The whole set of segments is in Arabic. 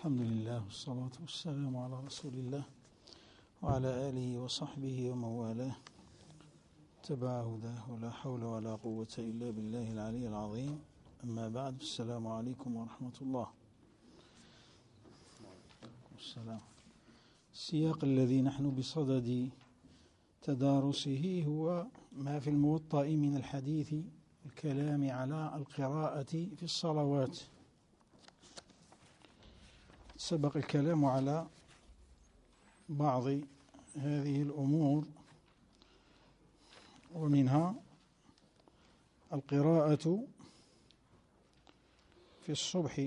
الحمد لله والصلاة والسلام على رسول الله وعلى آله وصحبه ومن والاه تبع هداه ولا حول ولا قوة إلا بالله العلي العظيم. أما بعد، السلام عليكم ورحمة الله. السلام. السياق الذي نحن بصدد تدارسه هو ما في الموطأ من الحديث الكلام على القراءة في الصلوات. سبق الكلام على بعض هذه الأمور، ومنها القراءة في الصبح،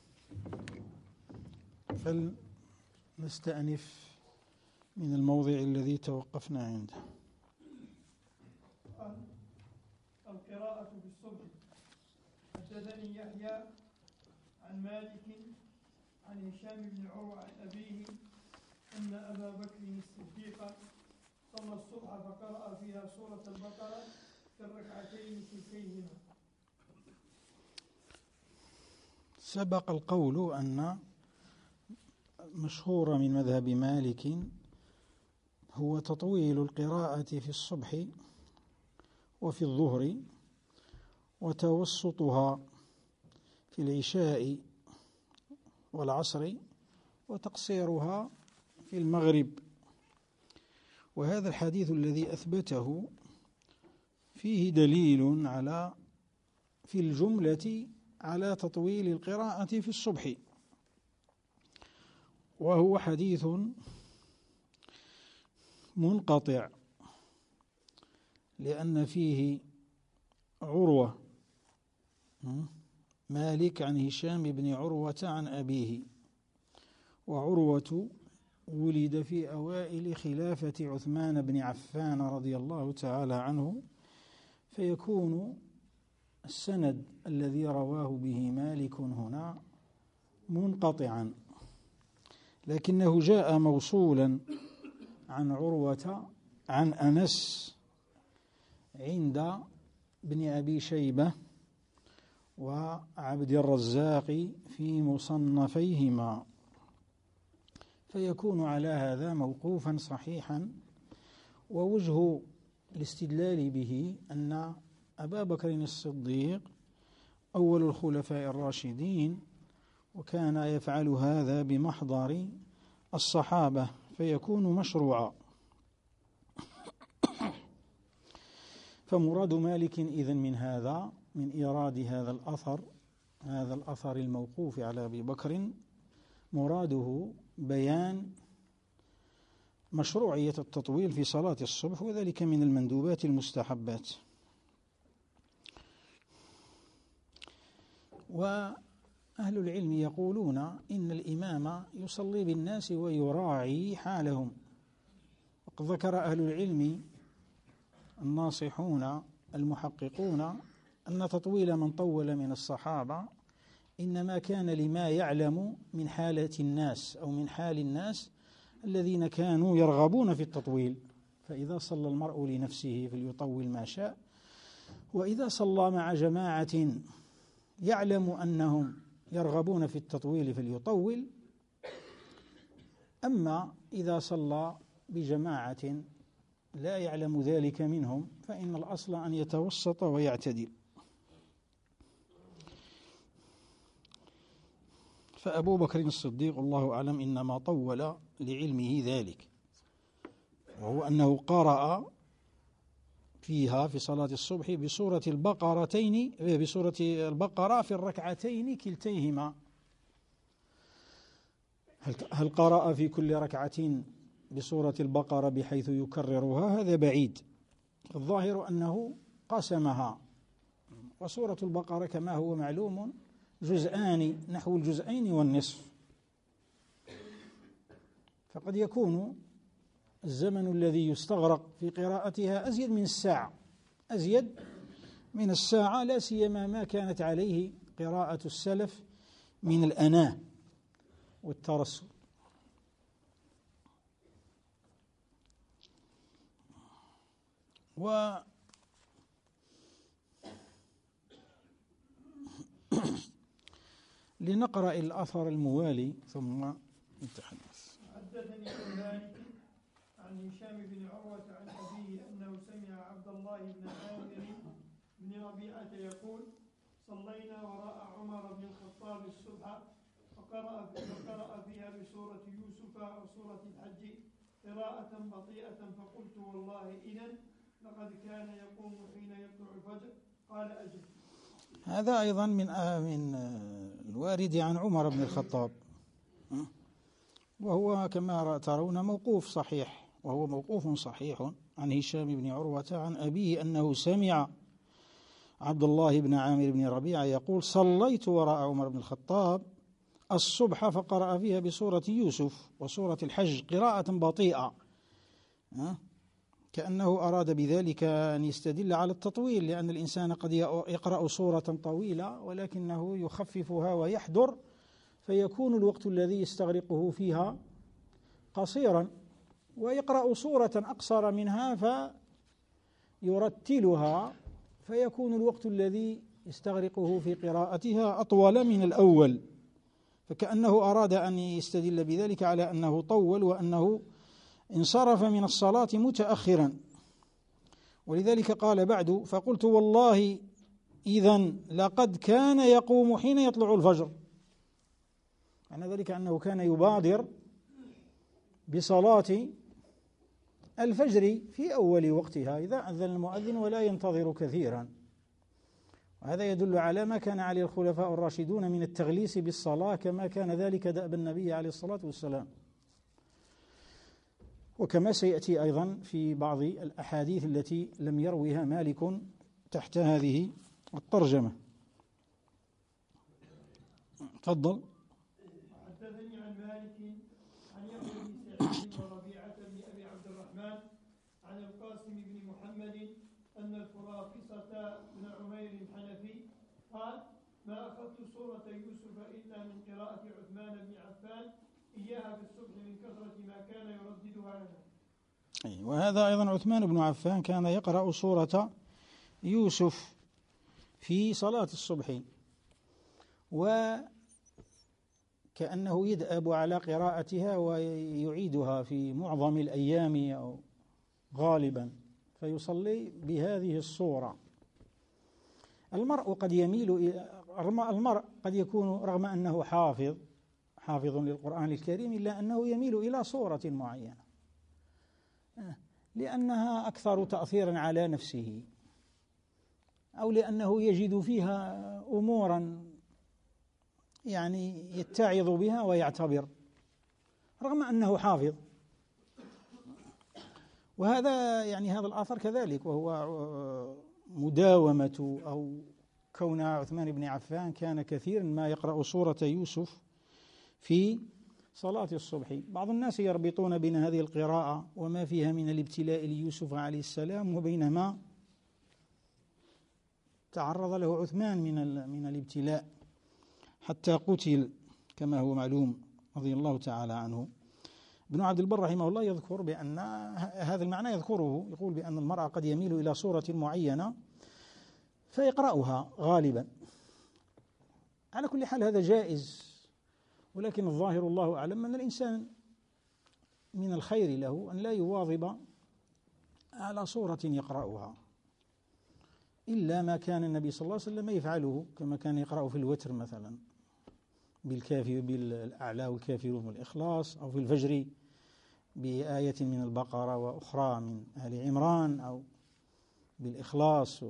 فلنستأنف من الموضع الذي توقفنا عنده. القراءة في الصبح. حدثني يحيى عن مالك عن هشام بن عروة عن أبيه أن أبا بكر الصديق صلى الصبح فقرأ فيها سورة البقرة في الركعتين كلتيهما. سبق القول أن مشهور من مذهب مالك هو تطويل القراءة في الصبح وفي الظهر، وتوسطها في العشاء والعصر، وتقصيرها في المغرب. وهذا الحديث الذي أثبته فيه دليل في الجملة على تطويل القراءة في الصبح، وهو حديث منقطع، لأن فيه عروة مالك عن هشام بن عروة عن أبيه، وعروة ولد في أوائل خلافة عثمان بن عفان رضي الله تعالى عنه، فيكون السند الذي رواه به مالك هنا منقطعا، لكنه جاء موصولا عن عروة عن أنس عند ابن أبي شيبة وعبد الرزاق في مصنفيهما، فيكون على هذا موقوفا صحيحا. ووجه الاستدلال به أن أبا بكر الصديق أول الخلفاء الراشدين، وكان يفعل هذا بمحضر الصحابة، فيكون مشروعا. فمراد مالك إذن من إيراد هذا الأثر الموقوف على أبي بكر، مراده بيان مشروعية التطويل في صلاة الصبح، وذلك من المندوبات المستحبات. وأهل العلم يقولون إن الإمام يصلي بالناس ويراعي حالهم، وقد ذكر أهل العلم الناصحون المحققون أن تطويل من طول من الصحابة إنما كان لما يعلم من حالة الناس أو من حال الناس الذين كانوا يرغبون في التطويل، فإذا صلى المرء لنفسه فليطول ما شاء، وإذا صلى مع جماعة يعلم أنهم يرغبون في التطويل فليطول. أما إذا صلى بجماعة لا يعلم ذلك منهم فإن الأصل أن يتوسط ويعتدل. فأبو بكر الصديق الله أعلم إنما طول لعلمه ذلك، وهو أنه قرأ فيها في صلاة الصبح بسورة البقرة في الركعتين كلتيهما. هل قرأ في كل ركعة بسورة البقرة بحيث يكررها؟ هذا بعيد. الظاهر أنه قسمها، وسورة البقرة كما هو معلوم جزءان نحو الجزئين والنصف، فقد يكون الزمن الذي يستغرق في قراءتها أزيد من الساعة، لا سيما ما كانت عليه قراءة السلف من الأناة والترسل. لنقرأ الأثر الموالي ثم نتحدث. حدثني عن مالك عن هشام بن عروة عن أبيه أنه سمع عبد الله بن عامر بن ربيعة يقول: صلينا وراء عمر بن الخطاب الصبح فقرأ فيها بسورة يوسف وسورة الحج قراءة بطيئة، فقلت: والله إذن لقد كان يقوم حين يطلع الفجر. قال: أجل. هذا أيضا من الوارد عن عمر بن الخطاب، وهو كما ترون موقوف صحيح، وهو موقوف صحيح عن هشام بن عروة عن أبيه أنه سمع عبد الله بن عامر بن ربيعة يقول: صليت وراء عمر بن الخطاب الصبح فقرأ فيها بسورة يوسف وسورة الحج قراءة بطيئة، كأنه أراد بذلك أن يستدل على التطويل، لأن الإنسان قد يقرأ سورة طويلة ولكنه يخففها ويحدر، فيكون الوقت الذي يستغرقه فيها قصيرا، ويقرأ سورة أقصر منها فيرتلها، فيكون الوقت الذي يستغرقه في قراءتها أطول من الأول، فكأنه أراد أن يستدل بذلك على أنه طول وأنه انصرف من الصلاة متأخرا. ولذلك قال بعد: فقلت: والله إذن لقد كان يقوم حين يطلع الفجر، معنى ذلك أنه كان يبادر بصلاة الفجر في أول وقتها إذا أذن المؤذن ولا ينتظر كثيرا، وهذا يدل على ما كان عليه الخلفاء الراشدون من التغليس بالصلاة، كما كان ذلك دأب النبي عليه الصلاة والسلام، وكما سيأتي أيضا في بعض الأحاديث التي لم يرويها مالك تحت هذه الترجمة. تفضل. حدثني عن مالك عن يحيى بن سعيد وربيعة بن أبي عبد الرحمن عن القاسم بن محمد أن الفرافصة بن عمير الحنفي قال: ما أخذت سورة يوسف إلا من قراءة عثمان بن عفان إياها في الصبح من كثرة ما كان يرددها لنا. وهذا أيضا عثمان بن عفان كان يقرأ سورة يوسف في صلاة الصبح، وكأنه يدأب على قراءتها ويعيدها في معظم الأيام أو غالبا، فيصلي بهذه الصورة. المرء قد يكون رغم أنه حافظ للقرآن الكريم إلا أنه يميل إلى صورة معينة لأنها أكثر تأثيرا على نفسه، أو لأنه يجد فيها أمورا يعني يتعظ بها ويعتبر رغم أنه حافظ. وهذا يعني هذا الآثر كذلك، وهو مداومة أو كون عثمان بن عفان كان كثيرا ما يقرأ سورة يوسف في صلاة الصبح. بعض الناس يربطون بين هذه القراءة وما فيها من الابتلاء ليوسف عليه السلام وبين ما تعرض له عثمان من الابتلاء حتى قتل كما هو معلوم رضي الله تعالى عنه. ابن عبد البر رحمه الله يذكر بأن هذا المعنى يذكره، يقول بأن المرأة قد يميل إلى صورة معينة فيقرأها غالبا. على كل حال هذا جائز، ولكن الظاهر الله أعلم أن الإنسان من الخير له أن لا يواظب على صورة يقرأها، إلا ما كان النبي صلى الله عليه وسلم يفعله، كما كان يقرأ في الوتر مثلا بالكافي بالأعلى والكافرون والإخلاص، أو في الفجر بآية من البقرة وأخرى من آل عمران، أو بالإخلاص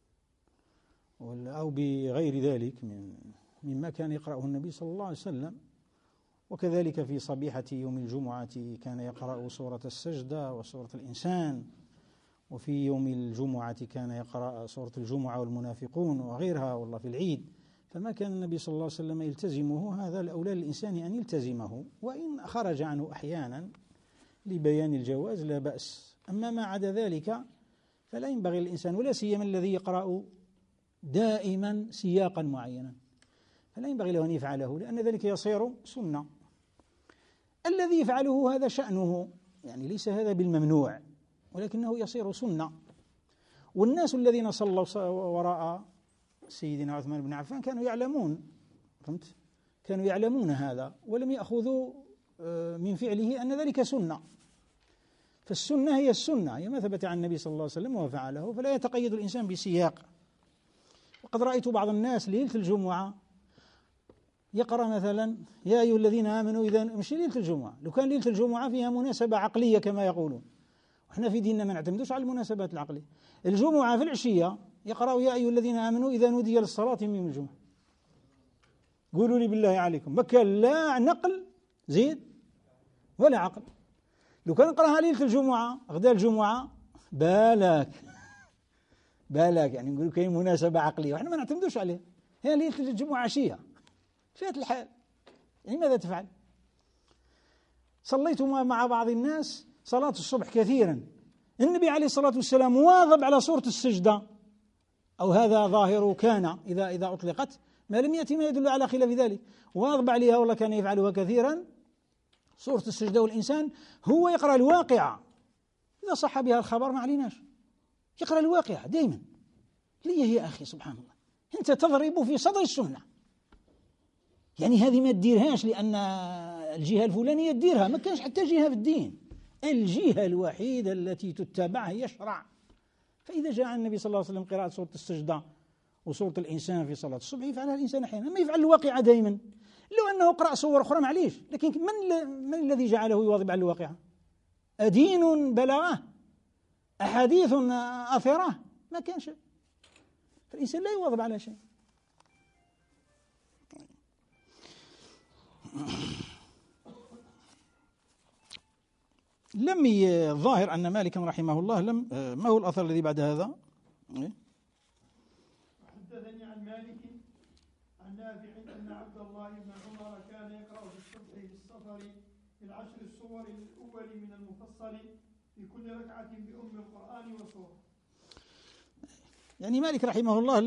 أو بغير ذلك مما كان يقرأه النبي صلى الله عليه وسلم. وكذلك في صبيحة يوم الجمعة كان يقرأ سورة السجدة وسورة الإنسان، وفي يوم الجمعة كان يقرأ سورة الجمعة والمنافقون وغيرها، والله في العيد. فما كان النبي صلى الله عليه وسلم يلتزمه هذا الأولى للإنسان أن يلتزمه، وإن خرج عنه أحيانا لبيان الجواز لا بأس. أما ما عدا ذلك فلا ينبغي للإنسان، ولا سيما الذي يقرأ دائما سياقا معينا، فلا ينبغي له أن يفعله، لأن ذلك يصير سنة. الذي يفعله هذا شأنه، يعني ليس هذا بالممنوع، ولكنه يصير سنة. والناس الذين صلوا وراء سيدنا عثمان بن عفان كانوا يعلمون، فهمت؟ كانوا يعلمون هذا ولم يأخذوا من فعله أن ذلك سنة. فالسنة هي السنة، هي ما ثبت عن النبي صلى الله عليه وسلم وفعله، فلا يتقيد الإنسان بسياق. وقد رأيت بعض الناس ليلة الجمعة يقرأ مثلا يا أيها الذين آمنوا إذا، مش ليلة الجمعة، لو كان ليلة الجمعة فيها مناسبة عقلية كما يقولون، وإحنا في ديننا ما نعتمدوش على المناسبات العقلية. الجمعة في العشية يقرأ يا أيها الذين آمنوا إذا نودي للصلاة من يوم الجمعة. قولوا لي بالله عليكم، ما كان لا نقل زيد ولا عقل. لو كان نقراها ليلة الجمعة غدا الجمعة بالك يعني نقول كاين مناسبة عقلية وإحنا ما نعتمدوش عليها، هي ليلة الجمعة عشية فات الحال، يعني ماذا تفعل؟ صليت مع بعض الناس صلاة الصبح كثيرا، النبي عليه الصلاة والسلام واظب على سورة السجدة، أو هذا ظاهر كان إذا أطلقت، ما لم يأتي ما يدل على خلاف ذلك، واظب عليها والله كان يفعلها كثيرا سورة السجدة. والإنسان هو يقرأ الواقعة، إذا صح بها الخبر ما عليناش، يقرأ الواقعة دائما. ليه يا أخي سبحان الله أنت تضرب في صدر السنة، يعني هذه ما تديرهاش لأن الجهة الفلانية تديرها، ما كانش حتى جهة في الدين، الجهة الوحيدة التي تتبع هي الشرع. فإذا جاء النبي صلى الله عليه وسلم قراءة سورة السجدة وسورة الإنسان في صلاة الصبح يفعلها الإنسان أحيانا، ما يفعل الواقعة دائما. لو أنه قرأ صور أخرى معليش، لكن من الذي جعله يواظب على الواقعة؟ أدين بلغه؟ أحاديث أثره؟ ما كان شيء. فالإنسان لا يواظب على شيء. لم الظاهر أن مالكا رحمه الله ما هو الأثر الذي بعد هذا؟ حدثني عن مالك عن نافع أن عبد الله بن عمر كان يقرأ في الصبح في السفر في العشر الصور الأول من المفصل في كل ركعة بأم القرآن وسورة. يعني مالك رحمه الله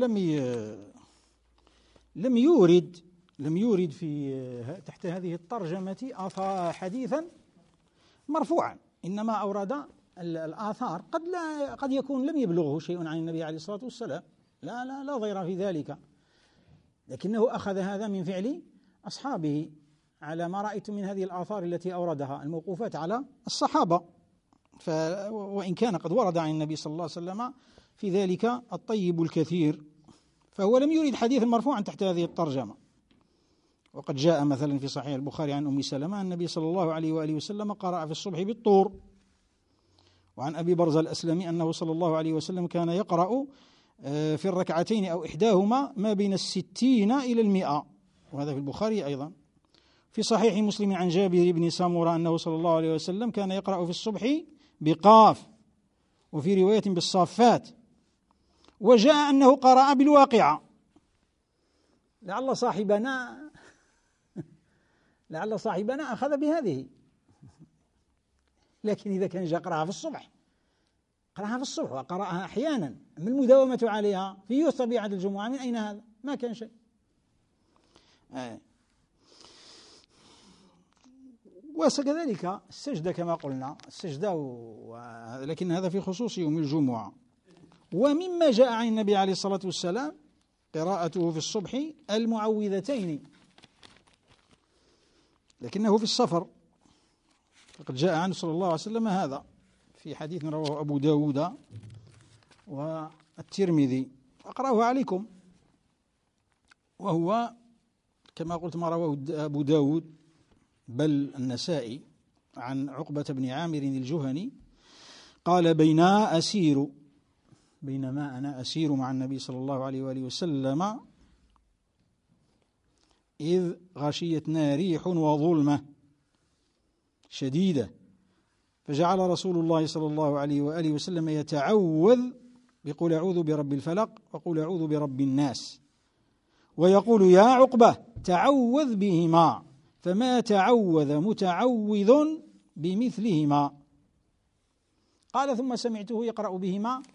لم يورد في تحت هذه الترجمة حديثا مرفوعا، إنما أورد الآثار قد يكون لم يبلغه شيء عن النبي عليه الصلاة والسلام، لا ضير في ذلك، لكنه أخذ هذا من فعل أصحابه على ما رأيت من هذه الآثار التي أوردها الموقوفات على الصحابة. وإن كان قد ورد عن النبي صلى الله عليه وسلم في ذلك الطيب الكثير، فهو لم يرد حديثا مرفوعا تحت هذه الترجمة. وقد جاء مثلا في صحيح البخاري عن أم سلمة النبي صلى الله عليه وآله وسلم قرأ في الصبح بالطور. وعن أبي برزة الأسلمي أنه صلى الله عليه وسلم كان يقرأ في الركعتين أو إحداهما ما بين 60 إلى 100، وهذا في البخاري أيضا. في صحيح مسلم عن جابر بن سمرة أنه صلى الله عليه وسلم كان يقرأ في الصبح بقاف، وفي رواية بالصافات. وجاء أنه قرأ بالواقعة. لعل صاحبنا أخذ بهذه، لكن إذا كان جاء قرأها في الصبح وقرأها أحيانا، من المداومة عليها في طبيعة الجمعة، من أين هذا؟ ما كان شيء. وكذلك السجدة كما قلنا، السجدة لكن هذا في خصوص يوم الجمعة. ومما جاء عن النبي عليه الصلاة والسلام قراءته في الصبح المعوذتين، لكنه في السفر، فقد جاء عنه صلى الله عليه وسلم هذا في حديث رواه أبو داود والترمذي. أقرأه عليكم، وهو كما قلت ما رواه أبو داود بل النسائي عن عقبة بن عامر الجهني قال بينما أنا أسير مع النبي صلى الله عليه وآله وسلم إذ غشيتنا ريح وظلمة شديدة، فجعل رسول الله صلى الله عليه وآله وسلم يتعوذ بقول أعوذ برب الفلق وقول أعوذ برب الناس، ويقول يا عقبة تعوذ بهما، فما تعوذ متعوذ بمثلهما. قال ثم سمعته يقرأ بهما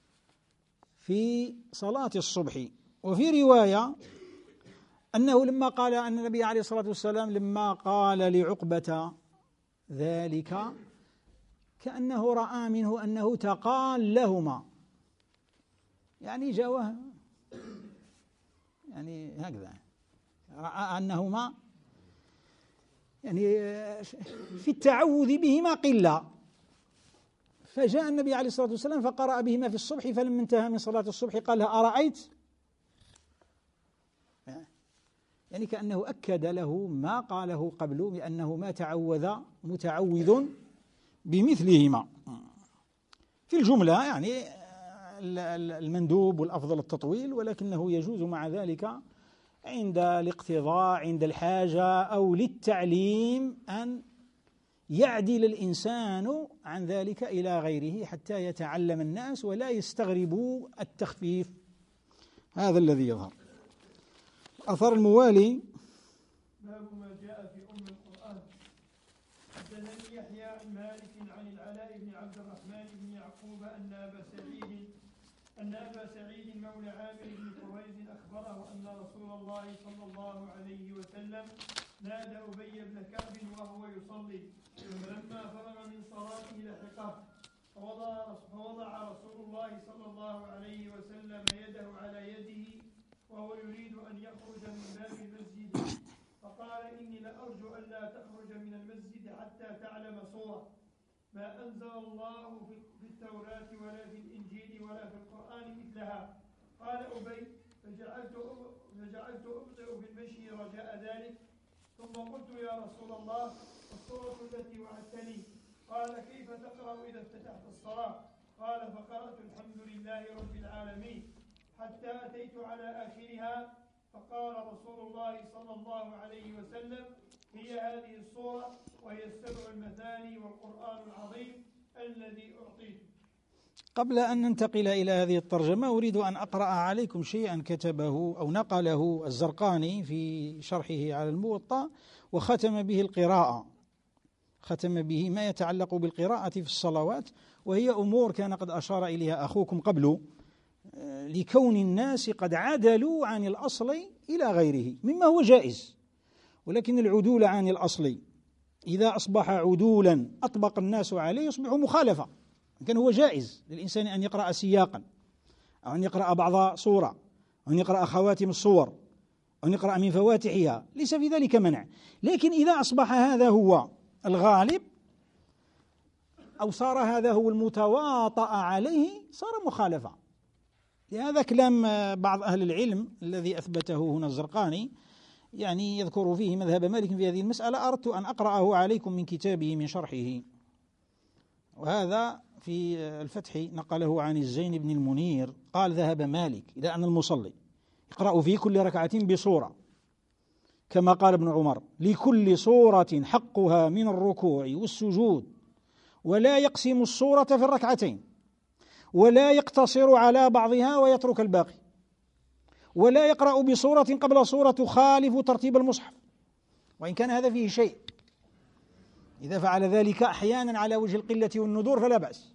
في صلاة الصبح. وفي رواية أنه لما قال أن النبي عليه الصلاة والسلام لما قال لعقبة ذلك كأنه رأى منه أنه تقال لهما، يعني جاوه يعني هكذا رأى أنهما يعني في التعوذ بهما قلة، فجاء النبي عليه الصلاة والسلام فقرأ بهما في الصبح، فلما انتهى من صلاة الصبح قال لها أرأيت، يعني كأنه أكد له ما قاله قبل بأنه ما تعوذ متعوذ بمثلهما. في الجملة يعني المندوب والأفضل التطويل، ولكنه يجوز مع ذلك عند الاقتضاء عند الحاجة أو للتعليم أن يعدل الإنسان عن ذلك إلى غيره حتى يتعلم الناس ولا يستغربوا التخفيف. هذا الذي يظهر. الأثر الموالي: باب ما جاء في القرآن. حدثني يحيى عن مالك عن العلاء بن عبد الرحمن بن يعقوب أن أبا سعيد مولى عامر بن قريز أخبره أن رسول الله صلى الله عليه وسلم نادى أبي بن كعب وهو يصلي، فلما فرغ من صلاته لحقه، فوضع رسول الله صلى الله عليه وسلم يده على يده وهو يريد أن يخرج من باب المسجد، فقال: إني لأرجو أن لا تخرج من المسجد حتى تعلم سورة ما أنزل الله في التوراة ولا في الإنجيل ولا في القرآن مثلها. قال أبي: فجعلت أبطئ بالمشي رجاء ذلك، ثم قلت: يا رسول الله، السورة التي وعدتني. قال: كيف تقرأ إذا افتتحت الصلاة؟ قال: فقرأت الحمد لله رب العالمين حتى أتيت على آخرها، فقال رسول الله صلى الله عليه وسلم: هي هذه الصورة وهي السبع المثاني والقرآن العظيم الذي أعطيته. قبل أن ننتقل إلى هذه الترجمة أريد أن أقرأ عليكم شيئا كتبه أو نقله الزرقاني في شرحه على الموطأ، وختم به القراءة، ختم به ما يتعلق بالقراءة في الصلوات، وهي أمور كان قد أشار إليها أخوكم قبل، لكون الناس قد عدلوا عن الأصل إلى غيره مما هو جائز، ولكن العدول عن الأصل إذا أصبح عدولا أطبق الناس عليه يصبح مخالفة. كان هو جائز للإنسان أن يقرأ سياقا، أو أن يقرأ بعض صورة، أو أن يقرأ خواتم الصور، أو أن يقرأ من فواتحها، ليس في ذلك منع. لكن إذا أصبح هذا هو الغالب أو صار هذا هو المتواطأ عليه صار مخالفة. لهذا كلام بعض أهل العلم الذي أثبته هنا الزرقاني، يعني يذكر فيه مذهب مالك في هذه المسألة، أردت أن أقرأه عليكم من كتابه من شرحه، وهذا في الفتح نقله عن الزين بن المنير قال: ذهب مالك إلى أن المصلي يقرأ في كل ركعة بصورة، كما قال ابن عمر: لكل صورة حقها من الركوع والسجود، ولا يقسم الصورة في الركعتين، ولا يقتصر على بعضها ويترك الباقي، ولا يقرأ بصورة قبل صورة تخالف ترتيب المصحف، وإن كان هذا فيه شيء، إذا فعل ذلك أحيانا على وجه القلة والندور فلا بأس،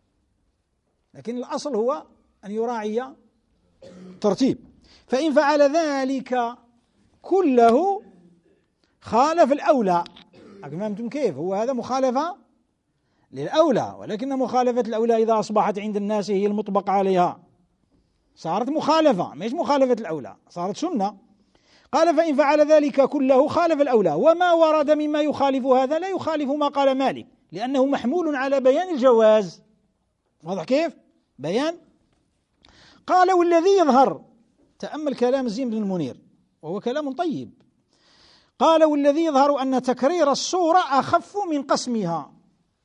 لكن الأصل هو أن يراعي ترتيب. فإن فعل ذلك كله خالف الأولى. فهمتم كيف؟ هو هذا مخالفة للأولى، ولكن مخالفة الأولى إذا أصبحت عند الناس هي المطبق عليها صارت مخالفة، مش مخالفة الأولى، صارت سنة. قال: فإن فعل ذلك كله خالف الأولى، وما ورد مما يخالف هذا لا يخالف ما قال مالك، لأنه محمول على بيان الجواز. واضح كيف؟ بيان. قال: والذي يظهر، تأمل كلام الزين بن المنير وهو كلام طيب، قال: والذي يظهر أن تكرير الصورة أخف من قسمها.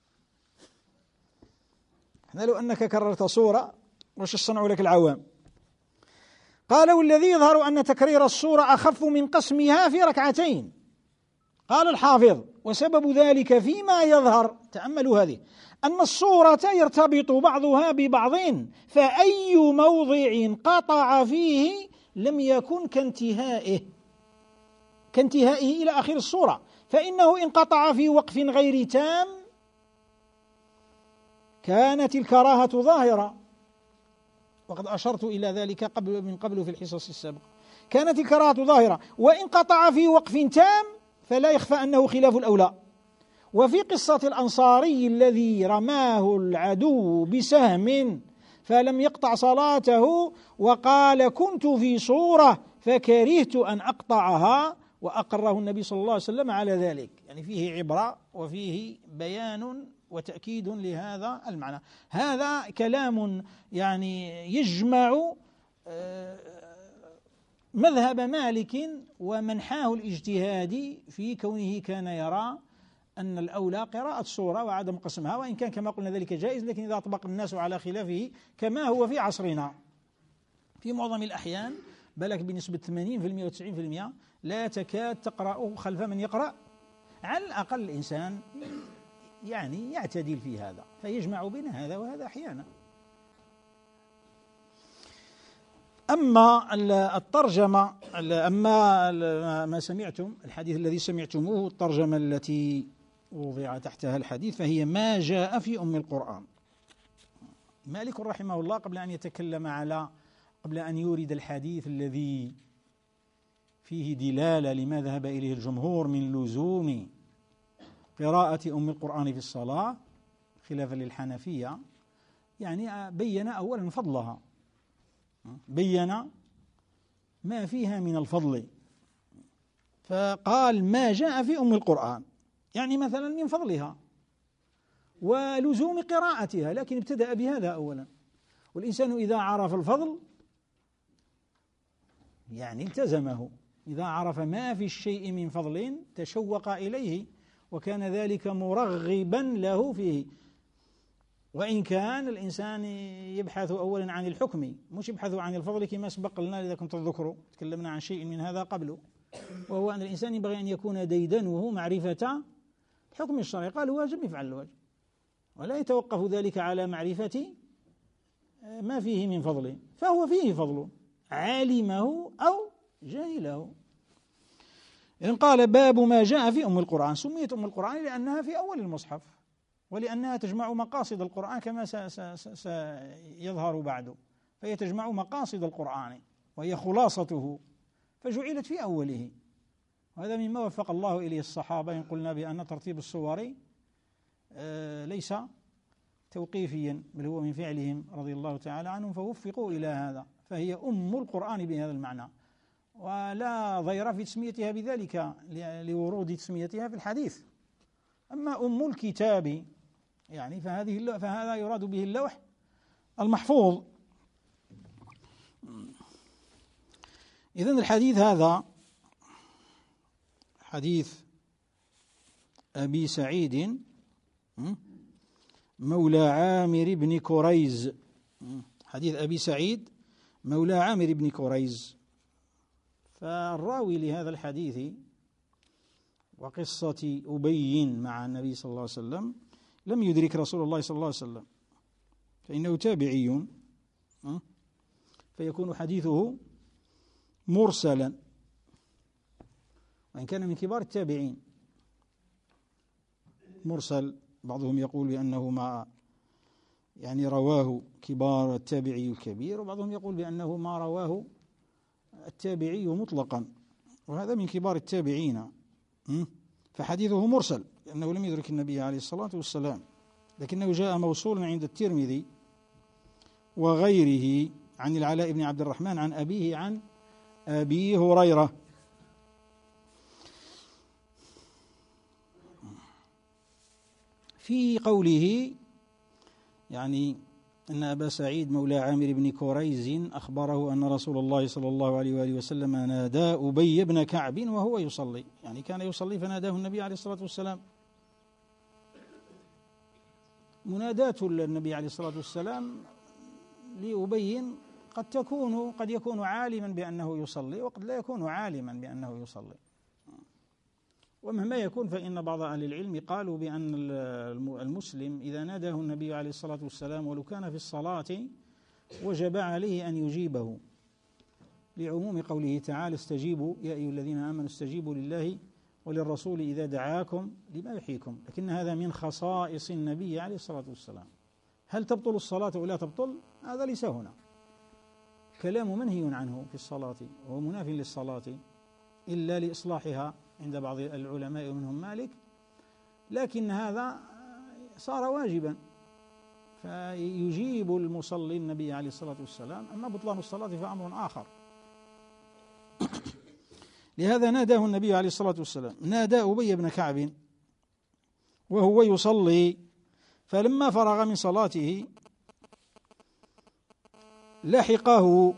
احنا لو أنك كررت صورة وش يصنعوا لك العوام؟ قال: والذي يظهر أن تكرير الصورة أخف من قسمها في ركعتين. قال الحافظ: وسبب ذلك فيما يظهر، تأملوا هذه، أن الصورة يرتبط بعضها ببعض، فأي موضع قطع فيه لم يكن كانتهائه إلى آخر الصورة، فإنه إن قطع في وقف غير تام كانت الكراهة ظاهرة، وقد أشرت إلى ذلك من قبل في الحصص السابقة. كانت الكراهة ظاهرة، وإن قطع في وقف تام فلا يخفى أنه خلاف الأولى. وفي قصة الأنصاري الذي رماه العدو بسهم فلم يقطع صلاته وقال: كنت في صورة فكرهت أن أقطعها، وأقره النبي صلى الله عليه وسلم على ذلك. يعني فيه عبرة وفيه بيان وتأكيد لهذا المعنى. هذا كلام يعني يجمع مذهب مالك ومنحاه الاجتهادي في كونه كان يرى أن الأولى قراءة السورة وعدم قسمها، وإن كان كما قلنا ذلك جائز، لكن إذا أطبق الناس على خلافه كما هو في عصرنا في معظم الأحيان، بلك بنسبة 80% و 90%، لا تكاد تقرأ خلف من يقرأ. على الأقل الإنسان يعني يعتدل في هذا، فيجمع بين هذا وهذا أحيانا. أما الترجمة، أما ما سمعتم، الحديث الذي سمعتموه، الترجمة التي وضع تحتها الحديث فهي ما جاء في أم القرآن. مالك رحمه الله قبل أن يتكلم قبل أن يورد الحديث الذي فيه دلالة لما ذهب إليه الجمهور من لزوم قراءة أم القرآن في الصلاة خلافا للحنفية، يعني بين أولا فضلها، بين ما فيها من الفضل، فقال ما جاء في أم القرآن، يعني مثلا من فضلها ولزوم قراءتها، لكن ابتدأ بهذا أولا. والإنسان إذا عرف الفضل يعني التزمه، إذا عرف ما في الشيء من فضل تشوق إليه، وكان ذلك مرغبا له فيه. وإن كان الإنسان يبحث أولا عن الحكم، مش يبحث عن الفضل كما سبق لنا إذا كنت تذكروا، تكلمنا عن شيء من هذا قبله، وهو أن الإنسان ينبغي أن يكون ديدنه معرفة الحكم الشرعي، قال واجب يفعل الواجب، ولا يتوقف ذلك على معرفة ما فيه من فضل، فهو فيه فضل علمه أو جاهله. إذن قال باب ما جاء في أم القرآن. سميت أم القرآن لأنها في أول المصحف، ولأنها تجمع مقاصد القرآن كما سيظهر بعد، فهي تجمع مقاصد القرآن وهي خلاصته، فجعلت في أوله. وهذا مما وفق الله إليه الصحابة، إن قلنا بأن ترتيب الصور ليس توقيفيا، بل هو من فعلهم رضي الله تعالى عنهم، فوفقوا إلى هذا، فهي أم القرآن بهذا المعنى، ولا ضير في تسميتها بذلك لورود تسميتها في الحديث. أما أم الكتاب يعني فهذا يراد به اللوح المحفوظ. إذن الحديث هذا حديث أبي سعيد مولى عامر بن كريز، حديث أبي سعيد مولى عامر بن كريز. فالراوي لهذا الحديث وقصة أبي مع النبي صلى الله عليه وسلم لم يدرك رسول الله صلى الله عليه وسلم، فإنه تابعي، فيكون حديثه مرسلا، وإن كان من كبار التابعين. مرسل بعضهم يقول بأنه ما يعني رواه كبار التابعي الكبير، وبعضهم يقول بأنه ما رواه التابعي مطلقا، وهذا من كبار التابعين، فحديثه مرسل لأنه لم يدرك النبي عليه الصلاة والسلام، لكنه جاء موصولا عند الترمذي وغيره عن العلاء بن عبد الرحمن عن أبيه عن أبي هريرة. في قوله يعني أن أبا سعيد مولى عامر بن كريز أخبره أن رسول الله صلى الله عليه وآله وسلم نادى أبي بن كعب وهو يصلي، يعني كان يصلي فناداه النبي عليه الصلاة والسلام. مناداة النبي عليه الصلاة والسلام لأبي قد يكون عالما بأنه يصلي، وقد لا يكون عالما بأنه يصلي. ومهما يكون فإن بعض أهل العلم قالوا بأن المسلم إذا ناداه النبي عليه الصلاة والسلام ولو كان في الصلاة وجب عليه أن يجيبه، لعموم قوله تعالى استجيبوا يا أيها الذين آمنوا استجيبوا لله وللرسول إذا دعاكم لما يحييكم. لكن هذا من خصائص النبي عليه الصلاة والسلام. هل تبطل الصلاة أو لا تبطل؟ هذا ليس هنا، كلام منهي عنه في الصلاة وهو مناف للصلاة إلا لإصلاحها عند بعض العلماء ومنهم مالك، لكن هذا صار واجبا، فيجيب المصلي النبي عليه الصلاة والسلام. أما بطلان الصلاة فأمر آخر. لهذا ناداه النبي عليه الصلاة والسلام، نادى أبي بن كعب وهو يصلي، فلما فرغ من صلاته لحقه،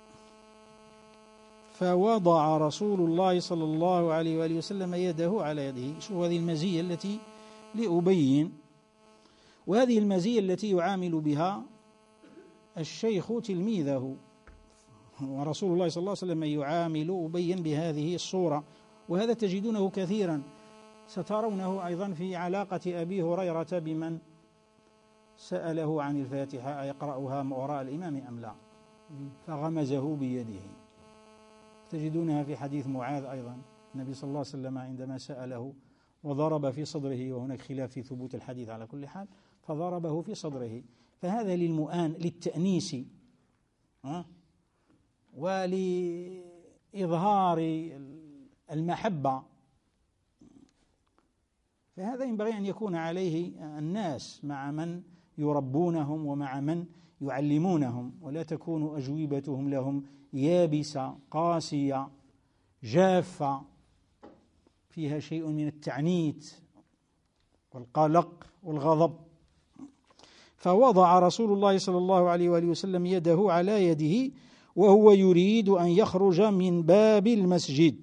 فوضع رسول الله صلى الله عليه وآله وسلم يده على يده. شوف هذه المزية التي لأبي، وهذه المزية التي يعامل بها الشيخ تلميذه، ورسول الله صلى الله عليه وسلم يعامل أبيا بهذه الصورة، وهذا تجدونه كثيرا. سترونه أيضا في علاقة أبي هريرة بمن سأله عن الفاتحة أيقرأها وراء الإمام أم لا، فغمزه بيده. تجدونها في حديث معاذ أيضا، النبي صلى الله عليه وسلم عندما سأله وضرب في صدره، وهناك خلاف في ثبوت الحديث على كل حال، فضربه في صدره. فهذا للمؤان، للتأنيس ولإظهار المحبة. فهذا ينبغي أن يكون عليه الناس مع من يربونهم ومع من يعلمونهم، ولا تكون أجوبتهم لهم يابسة قاسية جافة فيها شيء من التعنيت والقلق والغضب. فوضع رسول الله صلى الله عليه وآله وسلم يده على يده وهو يريد أن يخرج من باب المسجد،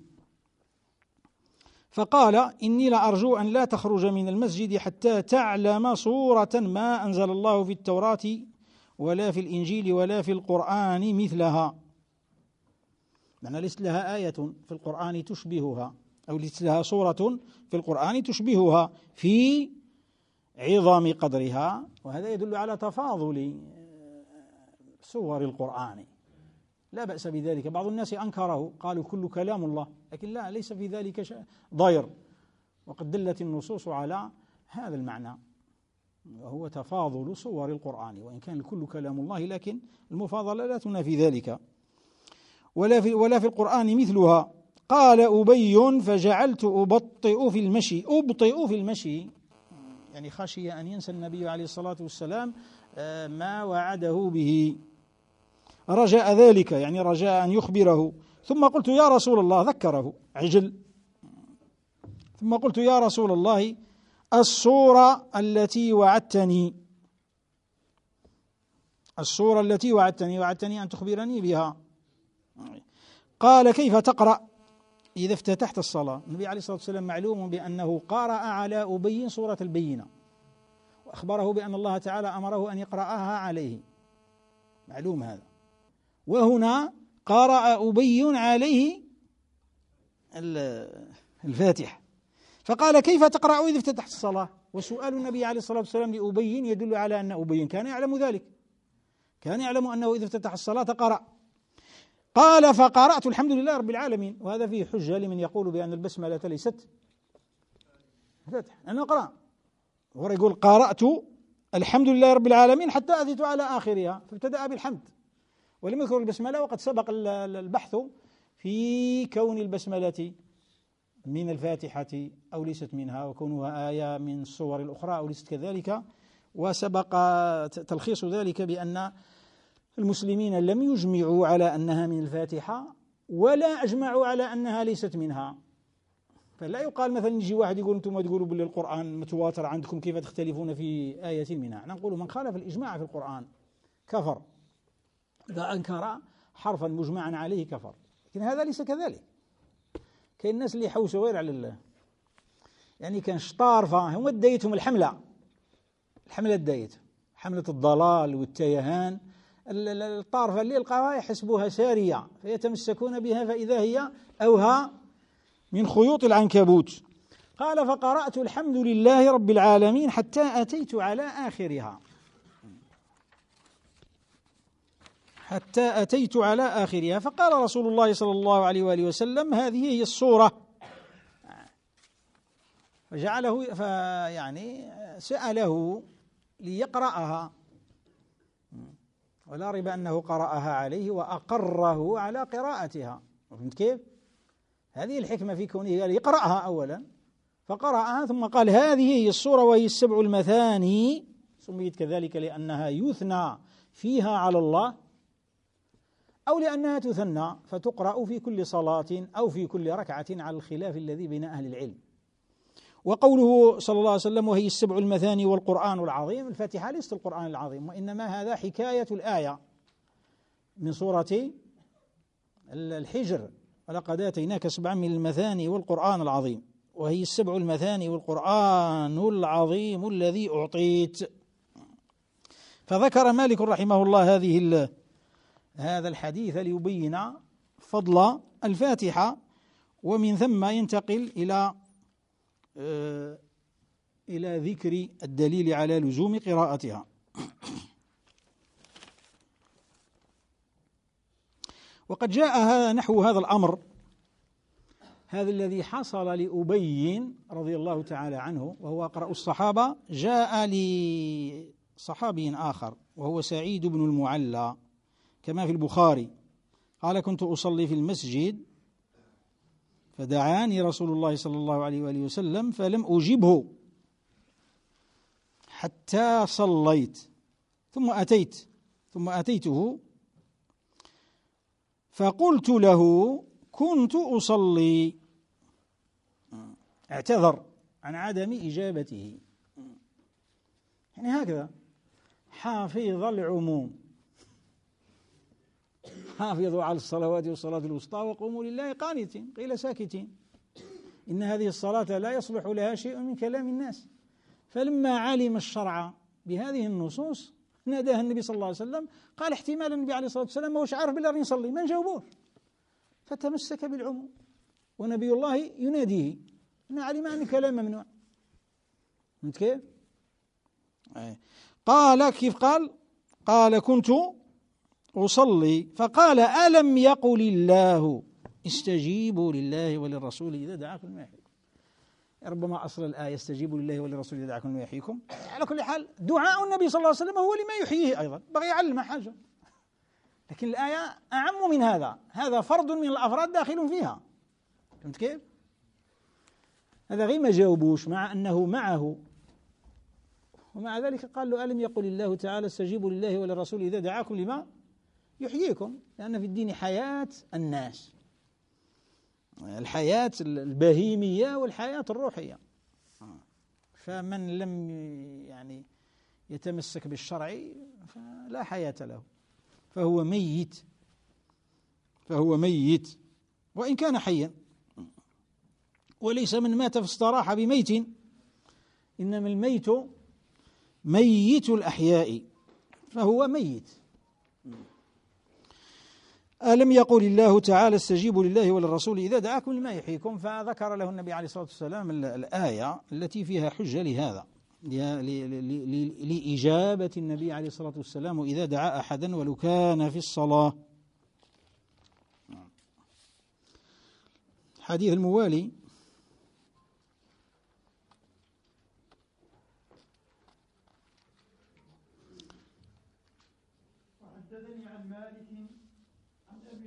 فقال: إني لأرجو أن لا تخرج من المسجد حتى تعلم سورة ما أنزل الله في التوراة ولا في الإنجيل ولا في القرآن مثلها. معنى ليست لها آية في القرآن تشبهها، أو ليست لها سورة في القرآن تشبهها في عظم قدرها. وهذا يدل على تفاضل سور القرآن، لا بأس بذلك. بعض الناس أنكره، قالوا كل كلام الله، لكن لا، ليس في ذلك ضير، وقد دلت النصوص على هذا المعنى، وهو تفاضل صور القرآن، وإن كان الكل كلام الله، لكن المفاضلة لا تنافي ذلك. ولا في القرآن مثلها. قال أبي: فجعلت أبطئ في المشي، يعني خشي أن ينسى النبي عليه الصلاة والسلام ما وعده به، رجاء ذلك، يعني رجاء أن يخبره. ثم قلت: يا رسول الله، ذكره عجل، ثم قلت: يا رسول الله، الصورة التي وعدتني أن تخبرني بها. قال: كيف تقرأ إذا افتتحت الصلاة؟ النبي عليه الصلاة والسلام معلوم بأنه قرأ على أبي سورة البينة، وأخبره بأن الله تعالى أمره أن يقرأها عليه، معلوم هذا. وهنا قرأ أبي عليه الفاتحة، فقال: كيف تقرأ إذا افتتحت الصلاة؟ وسؤال النبي عليه الصلاة والسلام لأبي يدل على أن أبي كان يعلم ذلك، كان يعلم أنه إذا افتتح الصلاة قرأ. قال: فقرأت الحمد لله رب العالمين. وهذا فيه حجة لمن يقول بأن البسملة ليست فتح، أنا أقرأ، هو يقول: قرأت الحمد لله رب العالمين حتى أتيت على آخرها، فابتدأ بالحمد ولم يذكر البسملة. وقد سبق البحث في كون البسملة من الفاتحة أو ليست منها، وكونها آية من الصور الأخرى أو ليست كذلك. وسبق تلخيص ذلك بأن المسلمين لم يجمعوا على أنها من الفاتحة ولا أجمعوا على أنها ليست منها. فلا يقال مثلا يجي واحد يقول أنتم تقولوا بالقرآن متواتر عندكم، كيف تختلفون في آية منها؟ نقول من خالف الإجماع في القرآن كفر، إذا أنكر حرفا مجمعا عليه كفر. لكن هذا ليس كذلك. كاين الناس اللي يحوسوا غير على الله، يعني كان شطار هم دايتهم الحملة دايت حملة الضلال والتيهان، الطارفة اللي يلقاها يحسبوها سارية فيتمسكون بها فإذا هي أوهى من خيوط العنكبوت. قال: فقرأت الحمد لله رب العالمين حتى أتيت على آخرها، فقال رسول الله صلى الله عليه وآله وسلم: هذه هي الصورة. فجعله سأله ليقرأها، ولا ريب أنه قرأها عليه وأقره على قراءتها. فهمت كيف؟ هذه الحكمة في كونه قال يقرأها أولا، فقرأها ثم قال: هذه هي الصورة وهي السبع المثاني. سميت كذلك لأنها يثنى فيها على الله، أو لأنها تثنى فتقرأ في كل صلاة أو في كل ركعة على الخلاف الذي بين أهل العلم. وقوله صلى الله عليه وسلم وهي السبع المثاني والقرآن العظيم، الفاتحة ليست القرآن العظيم، وإنما هذا حكاية الآية من سورة الحجر، ولقد آتيناك سبعا من المثاني والقرآن العظيم، وهي السبع المثاني والقرآن العظيم الذي أعطيت. فذكر مالك رحمه الله هذا الحديث ليبين فضل الفاتحة، ومن ثم ينتقل إلى ذكر الدليل على لزوم قراءتها. وقد جاء نحو هذا الأمر، هذا الذي حصل لأبي رضي الله تعالى عنه وهو أقرأ الصحابة، جاء لصحابي آخر وهو سعيد بن المعلى كما في البخاري قال: كنت أصلي في المسجد فدعاني رسول الله صلى الله عليه وآله وسلم فلم أجبه حتى صليت، ثم أتيته فقلت له: كنت أصلي. اعتذر عن عدم إجابته. يعني هكذا حافظ العموم، حافظوا على الصلوات والصلاة الوسطى وقوموا لله قانتين، قيل ساكتين، إن هذه الصلاة لا يصلح لها شيء من كلام الناس. فلما علم الشرع بهذه النصوص ناداه النبي صلى الله عليه وسلم، قال احتمال النبي عليه الصلاة والسلام ما هوش عارف بالله يصلي، ما نجاوبوه، فتمسك بالعموم، ونبي الله يناديه إن علم أن كلام ممنوع. فهمت كيف؟ قال كيف قال كنت أصلي فقال: ألم يقل الله استجيبوا لله وللرسول إذا دعاكم لما يحييكم. ربما أصل الآية استجيبوا لله وللرسول إذا دعاكم لما يحييكم، على كل حال دعاء النبي صلى الله عليه وسلم هو لما يحييه أيضا، بغي يعلم حاجة، لكن الآية أعم من هذا فرد من الأفراد داخل فيها. فهمت كيف؟ هذا غير ما جاوبوش مع أنه معه، ومع ذلك قال له: ألم يقل الله تعالى استجيبوا لله وللرسول إذا دعاكم لما يحييكم، لأن في الدين حياة الناس، الحياة البهيمية والحياة الروحية. فمن لم يعني يتمسك بالشرع فلا حياة له، فهو ميت وإن كان حيا. وليس من مات فاستراح بميت، إنما الميت ميت الأحياء، فهو ميت. ألم يقل الله تعالى استجيبوا لله وللرسول إذا دعاكم لما يحييكم، فذكر له النبي عليه الصلاة والسلام الآية التي فيها حجة لهذا، لإجابة النبي عليه الصلاة والسلام إذا دعا أحدا ولو كان في الصلاة. حديث الموالي: وحدثني عن مالك عن أبي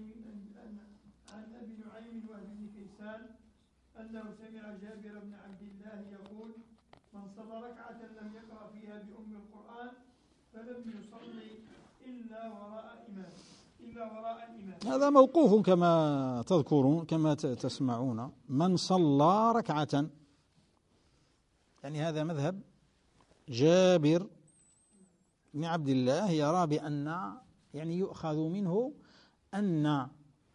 نعيم وهب بن كيسان أنه سمع جابر بن عبد الله يقول: من صلى ركعة لم يقرأ فيها بأم القرآن فلم يصلي إلا وراء الإمام. هذا موقوف كما تذكرون كما تسمعون. من صلى ركعة، يعني هذا مذهب جابر بن عبد الله، يرى بأن يعني يؤخذ منه أن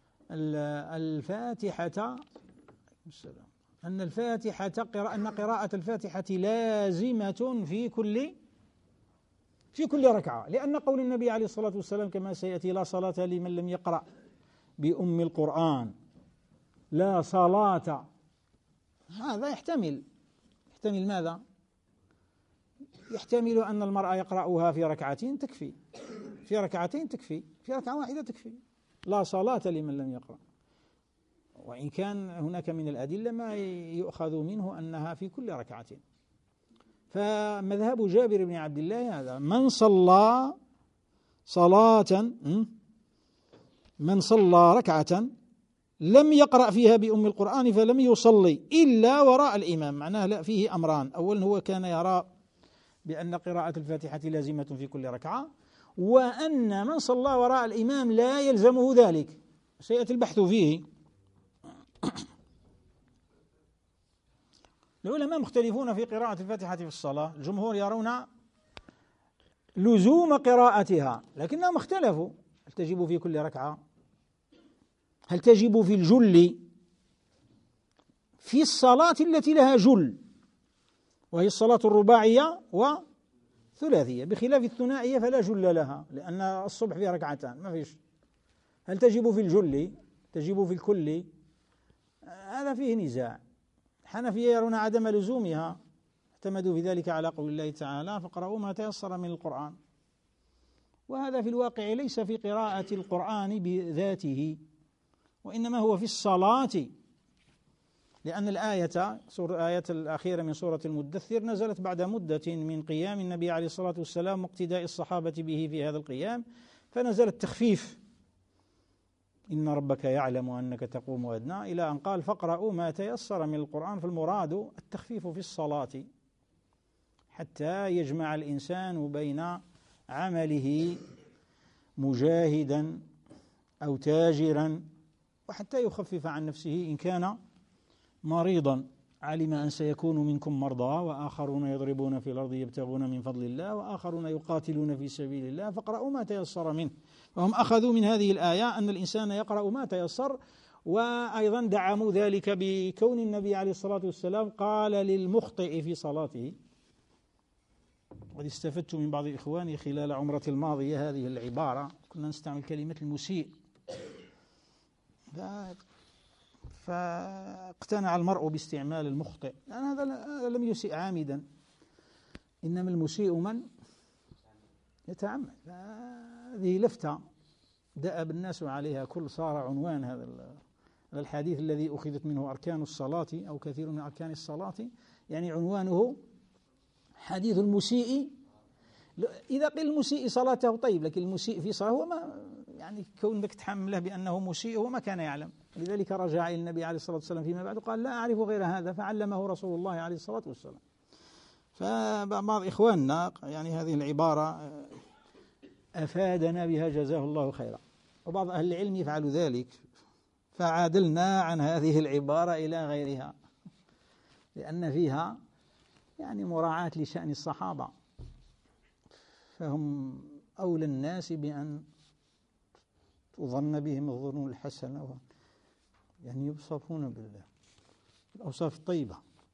أن قراءة الفاتحة لازمة في كل ركعة، لأن قول النبي عليه الصلاة والسلام كما سيأتي: لا صلاة لمن لم يقرأ بأم القرآن، لا صلاة، هذا يحتمل ماذا؟ يحتمل أن المرأة يقرأها في ركعتين تكفي، في ركعة واحدة تكفي، لا صلاة لمن لم يقرأ. وإن كان هناك من الأدلة ما يؤخذ منه أنها في كل ركعتين. فمذهب جابر بن عبد الله هذا: من صلى ركعة لم يقرأ فيها بأم القرآن فلم يصلي إلا وراء الإمام. معناه لا، فيه أمران: أولا هو كان يرى بأن قراءة الفاتحة لازمة في كل ركعة، وأن من صلى وراء الإمام لا يلزمه ذلك، سيأتي البحث فيه. العلماء مختلفون في قراءة الفاتحة في الصلاة. الجمهور يرون لزوم قراءتها، لكنهم اختلفوا: هل تجب في كل ركعة؟ هل تجب في الجل في الصلاة التي لها جل، وهي الصلاة الرباعية وثلاثية، بخلاف الثنائية فلا جل لها لأن الصبح فيها ركعتان ما فيش. هل تجب في الجل؟ تجب في الكل؟ هذا فيه نزاع. الحنفية يرون عدم لزومها، اعتمدوا في ذلك على قول الله تعالى: فاقرؤوا ما تيسر من القرآن. وهذا في الواقع ليس في قراءة القرآن بذاته، وإنما هو في الصلاة، لأن الآية الأخيرة من سورة المدثر نزلت بعد مدة من قيام النبي عليه الصلاة والسلام واقتداء الصحابة به في هذا القيام، فنزل التخفيف: إن ربك يعلم أنك تقوم أدنى، إلى أن قال: فاقرؤوا ما تيسر من القرآن. فالمراد التخفيف في الصلاة حتى يجمع الإنسان بين عمله مجاهدا أو تاجرا، وحتى يخفف عن نفسه إن كان مريضا. علم أن سيكون منكم مرضى وآخرون يضربون في الأرض يبتغون من فضل الله وآخرون يقاتلون في سبيل الله فاقرؤوا ما تيسر منه. وهم أخذوا من هذه الآية أن الإنسان يقرأ ما تيسر، وأيضا دعموا ذلك بكون النبي عليه الصلاة والسلام قال للمخطئ في صلاته. وقد استفدت من بعض إخواني خلال عمرتي الماضية هذه العبارة، كنا نستعمل كلمة المسيء، فاقتنع المرء باستعمال المخطئ، لأن هذا لم يسيء عامدا، إنما المسيء من يتعمد. هذه لفتة دأب الناس عليها، كل صار عنوان هذا الحديث الذي أخذت منه أركان الصلاة أو كثير من أركان الصلاة، يعني عنوانه حديث المسيء. إذا قيل المسيء صلاته طيب، لكن المسيء في صلاة هو ما يعني كونك تحمله بأنه مسيء هو ما كان يعلم، لذلك رجع إلى النبي عليه الصلاة والسلام فيما بعد قال: لا أعرف غير هذا، فعلمه رسول الله عليه الصلاة والسلام. فبعض إخواننا يعني هذه العبارة أفادنا بها جزاه الله خيرا، وبعض أهل العلم يفعل ذلك، فعادلنا عن هذه العبارة إلى غيرها، لأن فيها يعني مراعاة لشأن الصحابة، فهم أولى الناس بأن تظن بهم الظنون الحسنة، يعني يوصفون بالأوصاف الطيبة.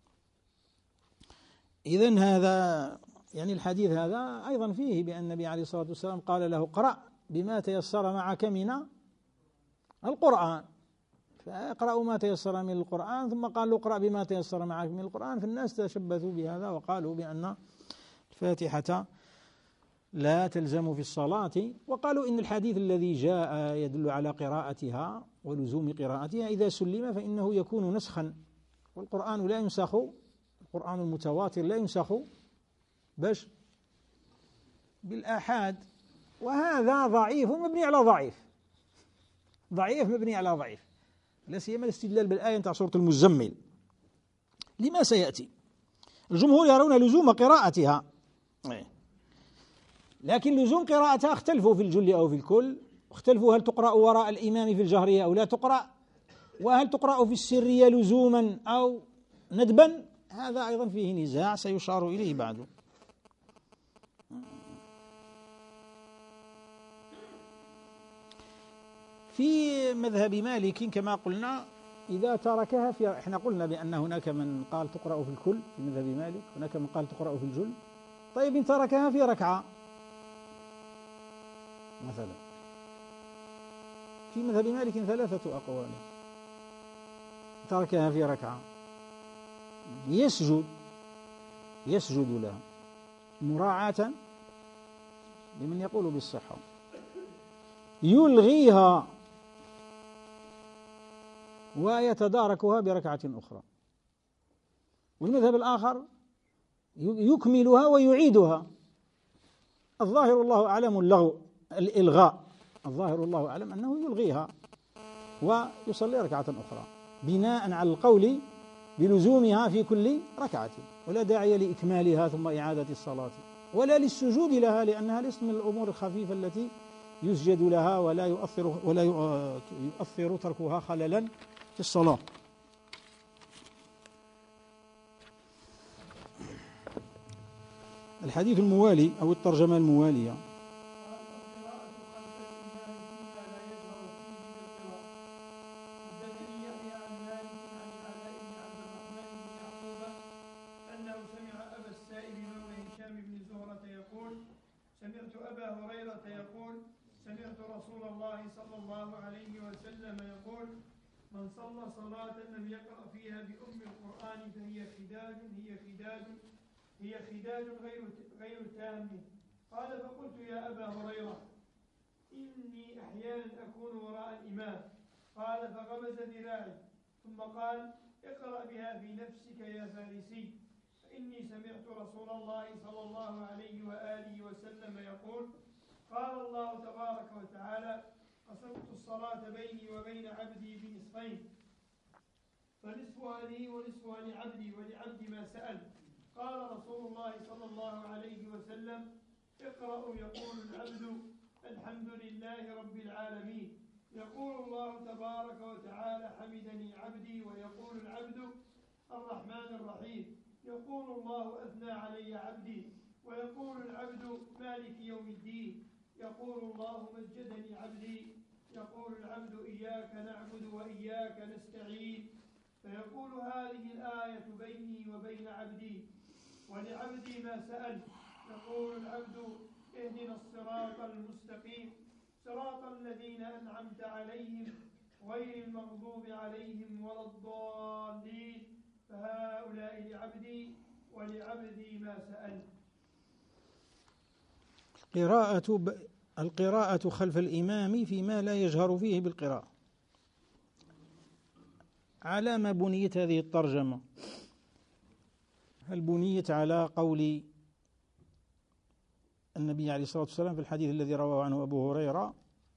إذن هذا يعني الحديث هذا أيضا فيه بأن النبي عليه الصلاة والسلام قال له: اقرأ بما تيسر معك من القرآن، فاقرأوا ما تيسر من القرآن، ثم قال له: اقرأ بما تيسر معك من القرآن. فالناس تشبثوا بهذا وقالوا بأن الفاتحة لا تلزم في الصلاة، وقالوا إن الحديث الذي جاء يدل على قراءتها ولزوم قراءتها إذا سلم فإنه يكون نسخا، والقرآن لا ينسخ، القرآن المتواتر لا ينسخ باش بالآحاد، وهذا ضعيف مبني على ضعيف، ضعيف مبني على ضعيف، لا سيما الاستدلال بالآية بتاع سورة المزمل لما سيأتي. الجمهور يرون لزوم قراءتها، لكن لزوم قراءتها اختلفوا في الجل أو في الكل، اختلفوا هل تقرأ وراء الإمام في الجهرية أو لا تقرأ، وهل تقرأ في السرية لزوما أو ندبا، هذا أيضا فيه نزاع سيشار إليه بعد. في مذهب مالك كما قلنا إذا تركها احنا قلنا بأن هناك من قال تقرأ في الكل في مذهب مالك، هناك من قال تقرأ في الجل. طيب إن تركها في ركعة مثلا، في مذهب مالك 3 أقوال، تركها في ركعة يسجد لها مراعاة لمن يقول بالصحة، يلغيها ويتداركها بركعة أخرى، والمذهب الآخر يكملها ويعيدها. الظاهر الله أعلم الإلغاء، الظاهر الله أعلم أنه يلغيها ويصلي ركعة أخرى بناء على القول بلزومها في كل ركعة، ولا داعي لإكمالها ثم إعادة الصلاة. ولا للسجود لها، لأنها ليست من الأمور الخفيفة التي يسجد لها ولا يؤثر تركها خللا في الصلاة. الحديث الموالي أو الترجمة الموالية: سمعت أبا هريرة يقول سمعت رسول الله صلى الله عليه وسلم يقول من صلى صلاة لم يقرأ فيها بأم القرآن فهي خداج غير تام. قال فقلت يا أبا هريرة إني أحيانا أكون وراء الإمام. قال فغمز ذراعي ثم قال اقرأ بها في نفسك يا فارسي، فإني سمعت رسول الله صلى الله عليه وآله وسلم يقول قال الله تبارك وتعالى قسمت الصلاة بيني وبين عبدي بنصفين، فنصفها لي ونصفها لعبدي ولعبدي ما سأل. قال رسول الله صلى الله عليه وسلم اقرأوا يقول العبد الحمد لله رب العالمين، يقول الله تبارك وتعالى حمدني عبدي، ويقول العبد الرحمن الرحيم، يقول الله أثنى علي عبدي، ويقول العبد مالك يوم الدين، يقول الله مجدني عبدي، يقول العبد إياك نعبد وإياك نستعين، فيقول هذه الآية بيني وبين عبدي ولعبدي ما سأل. يقول العبد اهدنا الصراط المستقيم صراط الذين أنعمت عليهم غير المغضوب عليهم ولا الضالين، فهؤلاء لعبدي ولعبدي ما سأل. القراءة خلف الإمام فيما لا يجهر فيه بالقراءة. على ما بنيت هذه الترجمة؟ هل بنيت على قول النبي عليه الصلاة والسلام في الحديث الذي رواه عنه أبو هريرة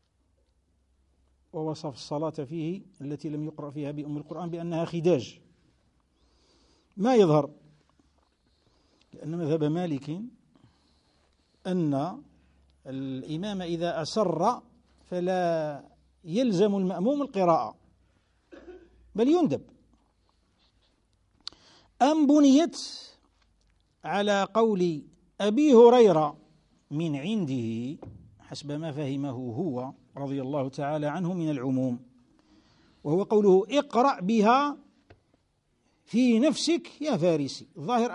ووصف الصلاة فيه التي لم يقرأ فيها بأم القرآن بأنها خداج؟ ما يظهر، لأن مذهب مالك أن الإمام إذا أسر فلا يلزم المأموم القراءة بل يندب. أم بنيت على قول أبي هريرة من عنده حسب ما فهمه هو رضي الله تعالى عنه من العموم، وهو قوله اقرأ بها في نفسك يا فارسي. الظاهر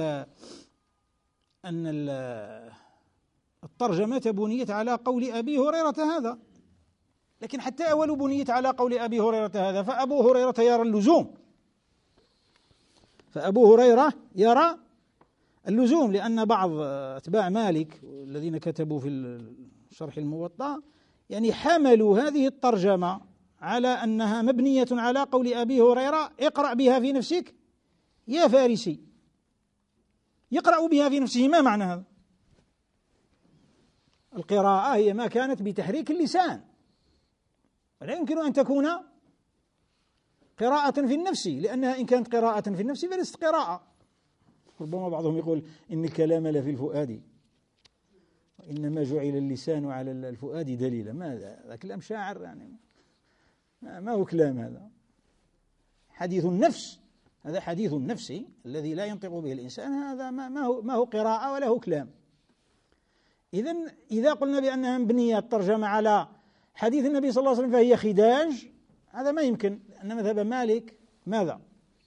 أن الترجمة بنيت على قول أبي هريرة هذا، لكن حتى أول بنيت على قول أبي هريرة هذا فأبو هريرة يرى اللزوم، فأبو هريرة يرى اللزوم، لأن بعض أتباع مالك الذين كتبوا في شرح الموطأ يعني حملوا هذه الترجمة على أنها مبنية على قول أبي هريرة اقرأ بها في نفسك يا فارسي. يقرأ بها في نفسه، ما معنى هذا؟ القراءة هي ما كانت بتحريك اللسان، ولا يمكن أن تكون قراءة في النفس، لأنها إن كانت قراءة في النفس فليست قراءة. ربما بعضهم يقول إن الكلام لفي الفؤاد وإنما جعل اللسان على الفؤاد دليلا. ماذا هذا؟ كلام شاعر يعني، ما هو كلام هذا، حديث النفس. هذا حديث النفس الذي لا ينطق به الإنسان، هذا ما هو قراءة ولا هو كلام. إذن إذا قلنا بأنها مبنية الترجمة على حديث النبي صلى الله عليه وسلم فهي خداج، هذا ما يمكن. أن مذهب مالك ماذا؟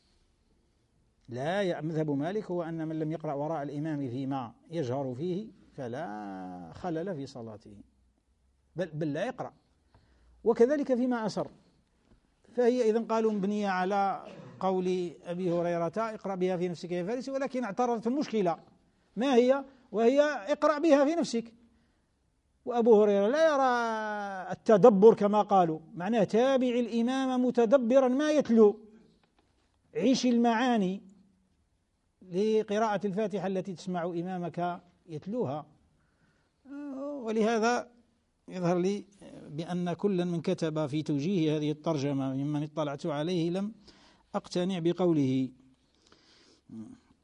لا، مذهب مالك هو أن من لم يقرأ وراء الإمام فيما يجهر فيه فلا خلل في صلاته، بل لا يقرأ، وكذلك فيما أسر. فهي إذن قالوا مبنية على قول أبي هريرة اقرأ بها في نفسك يا فارسي، ولكن اعترضت المشكلة ما هي؟ وهي اقرأ بها في نفسك. وأبو هريرة لا يرى التدبر كما قالوا، معناه تابع الإمام متدبرا ما يتلو، عيش المعاني لقراءة الفاتحة التي تسمع إمامك يتلوها. ولهذا يظهر لي بأن كلا من كتب في توجيه هذه الترجمة ممن اطلعت عليه لم أقتنع بقوله.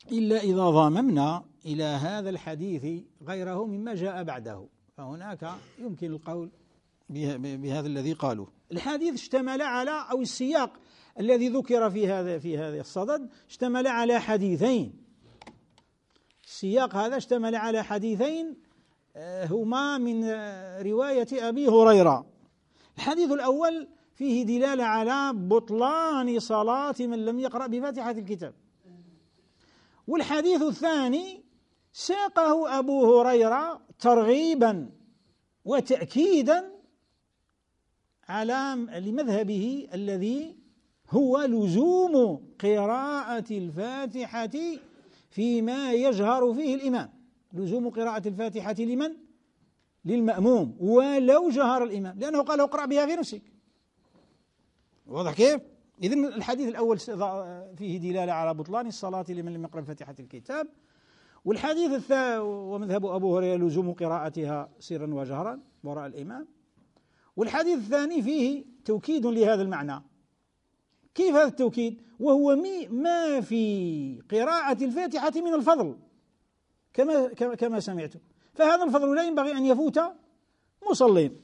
إلا إذا ضاممنا إلى هذا الحديث غيره مما جاء بعده، فهناك يمكن القول بهذا الذي قالوه. الحديث اشتمل على، أو السياق الذي ذكر في هذا الصدد اشتمل على حديثين. السياق هذا اشتمل على حديثين هما من رواية أبي هريرة. الحديث الأول فيه دلالة على بطلان صلاة من لم يقرأ بفاتحة الكتاب، والحديث الثاني ساقه أبو هريرة ترغيبا وتأكيدا على لمذهبه الذي هو لزوم قراءة الفاتحة فيما يجهر فيه الإمام، لزوم قراءة الفاتحة لمن؟ للمأموم ولو جهر الإمام، لأنه قال اقرأ بها في نفسك. واضح كيف؟ إذن الحديث الأول فيه دلالة على بطلان الصلاة لمن لم يقرأ فاتحة الكتاب، والحديث الثاني ومذهب أبو هريرة لزوم قراءتها سرا وجهرا وراء الإمام، والحديث الثاني فيه توكيد لهذا المعنى. كيف هذا التوكيد؟ وهو ما في قراءة الفاتحة من الفضل كما سمعتم، فهذا الفضل لا ينبغي أن يفوت مصلين.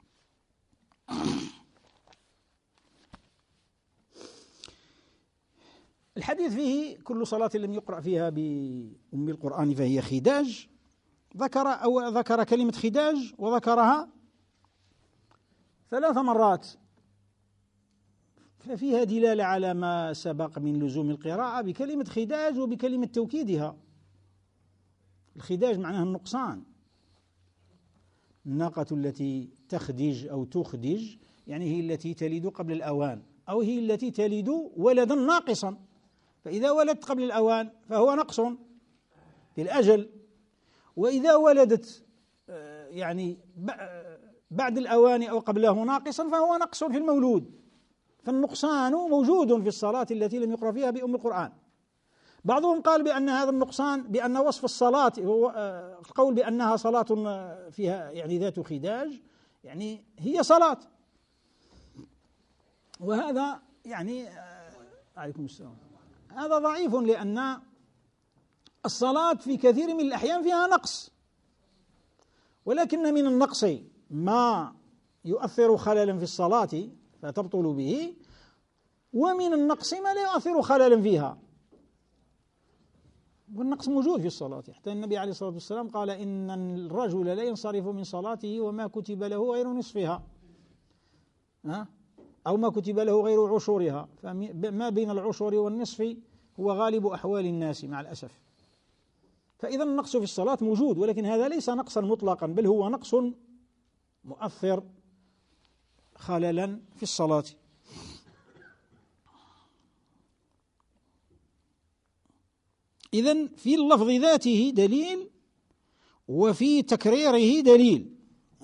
الحديث فيه كل صلاة لم يقرأ فيها بأم القرآن فهي خداج. ذكر كلمة خداج وذكرها 3 مرات، ففيها دلالة على ما سبق من لزوم القراءة بكلمة خداج وبكلمة توكيدها. الخداج معناه النقصان، الناقة التي تخدج أو تخدج يعني هي التي تلد قبل الأوان، أو هي التي تلد ولدا ناقصا، فإذا ولدت قبل الأوان فهو نقص في الأجل، وإذا ولدت يعني بعد الأوان أو قبله ناقصا فهو نقص في المولود. فالنقصان موجود في الصلاة التي لم يقرأ فيها بأم القرآن. بعضهم قال بأن هذا النقصان، بأن وصف الصلاة هو القول بأنها صلاة فيها يعني ذات خداج، يعني هي صلاة، وهذا يعني عليكم السلام، هذا ضعيف، لأن الصلاة في كثير من الأحيان فيها نقص، ولكن من النقص ما يؤثر خللا في الصلاة فتبطل به، ومن النقص ما لا يؤثر خللا فيها، والنقص موجود في الصلاة. حتى النبي عليه الصلاة والسلام قال إن الرجل لا ينصرف من صلاته وما كتب له غير نصفها، أو ما كتب له غير عشورها، فما بين العشور والنصف هو غالب أحوال الناس مع الأسف. فإذا النقص في الصلاة موجود، ولكن هذا ليس نقصا مطلقا، بل هو نقص مؤثر خللا في الصلاة. إذن في اللفظ ذاته دليل، وفي تكريره دليل.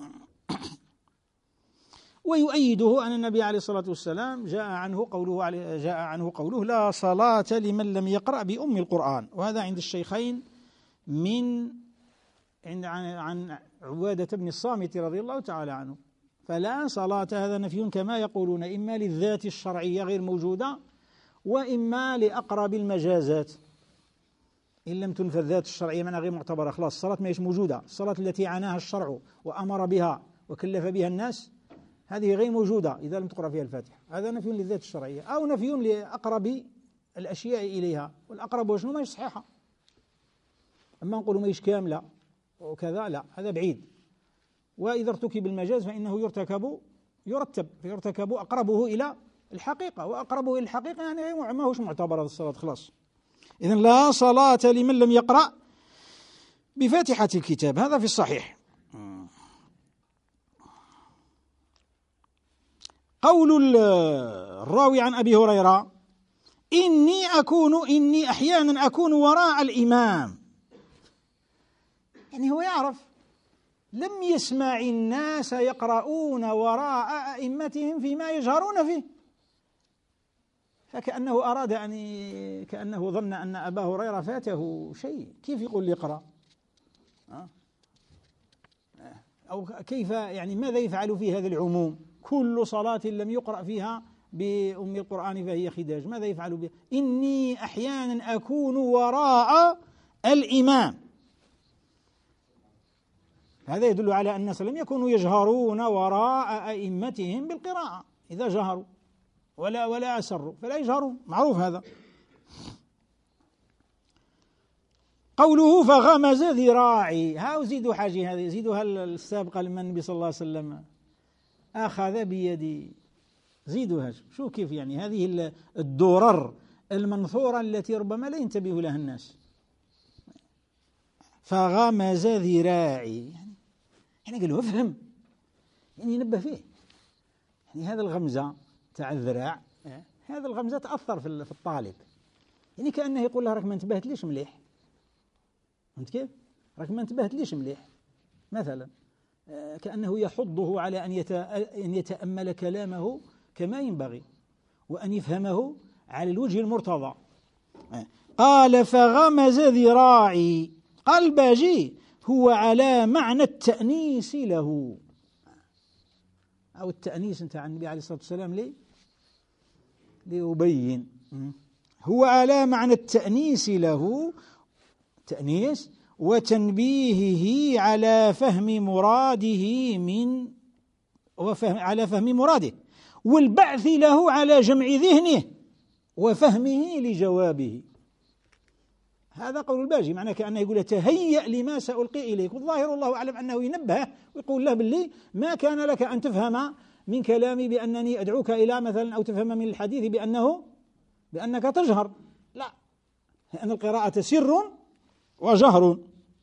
ويؤيده أن النبي عليه الصلاة والسلام جاء عنه قوله لا صلاة لمن لم يقرأ بأم القرآن، وهذا عند الشيخين عن عبادة بن الصامت رضي الله تعالى عنه. فلا صلاة هذا نفي كما يقولون، إما للذات الشرعية غير موجودة، وإما لأقرب المجازات. إن لم تنفذ الذات الشرعية منها غير معتبرة، خلاص الصلاة ما هيش موجودة. الصلاة التي عناها الشرع وأمر بها وكلف بها الناس هذه غير موجودة إذا لم تقرأ فيها الفاتحة. هذا نفي للذات الشرعية، أو نفي لأقرب الأشياء إليها، والأقرب وشنو ما هيش صحيحة. أما نقول ما هيش كاملة وكذا لا، هذا بعيد. وإذا ارتكب المجاز فإنه يرتكب أقربه إلى الحقيقة، وأقربه إلى الحقيقة يعني ما هوش معتبر الصلاة خلاص. إذن لا صلاة لمن لم يقرأ بفاتحة الكتاب، هذا في الصحيح. قول الراوي عن أبي هريرة إني أحيانا أكون وراء الإمام، يعني هو يعرف، لم يسمع الناس يقرؤون وراء أئمتهم فيما يجهرون فيه، فكأنه أراد كأنه ظن أن أبا هريرة فاته شيء، كيف يقول لي اقرأ؟ أو كيف يعني ماذا يفعل في هذا العموم؟ كل صلاة لم يقرأ فيها بأم القرآن فهي خداج، ماذا يفعل بها؟ إني أحيانا أكون وراء الإمام. هذا يدل على أن الناس لم يكونوا يجهرون وراء أئمتهم بالقراءة، إذا جهروا ولا أسروا فلا يجهرون، معروف هذا. قوله فغمز ذراعي، ها زيدوا حاجة، هذه زيدوها السابقة لما النبي صلى الله عليه وسلم أخذ بيدي، زيدوها. شو كيف يعني هذه الدرر المنثورة التي ربما لا ينتبه لها الناس. فغمز ذراعي يعني قال له افهم، يعني ينبه فيه، يعني هذا الغمزة تاع الذراع، هذا الغمزة تأثر في الطالب، يعني كأنه يقول له راك ما انتبهت ليش مليح، فهمت كيف؟ راك ما انتبهت ليش مليح مثلا، كأنه يحضه على أن يتأمل كلامه كما ينبغي وأن يفهمه على الوجه المرتضى. قال فغمز ذراعي، قال الباجي هو على معنى التأنيس له، أو التأنيس انت عن النبي عليه الصلاة والسلام ليبين، هو على معنى التأنيس له، تأنيس وتنبيهه على فهم مراده على فهم مراده والبعث له على جمع ذهنه وفهمه لجوابه. هذا قول الباجي، معناه كأنه يقول تهيأ لما سألقي إليك، والظاهر والله أعلم أنه ينبه ويقول له باللي ما كان لك أن تفهم من كلامي بأنني أدعوك إلى مثلا، أو تفهم من الحديث بأنك تجهر، لا، لأن القراءة سر وجهر.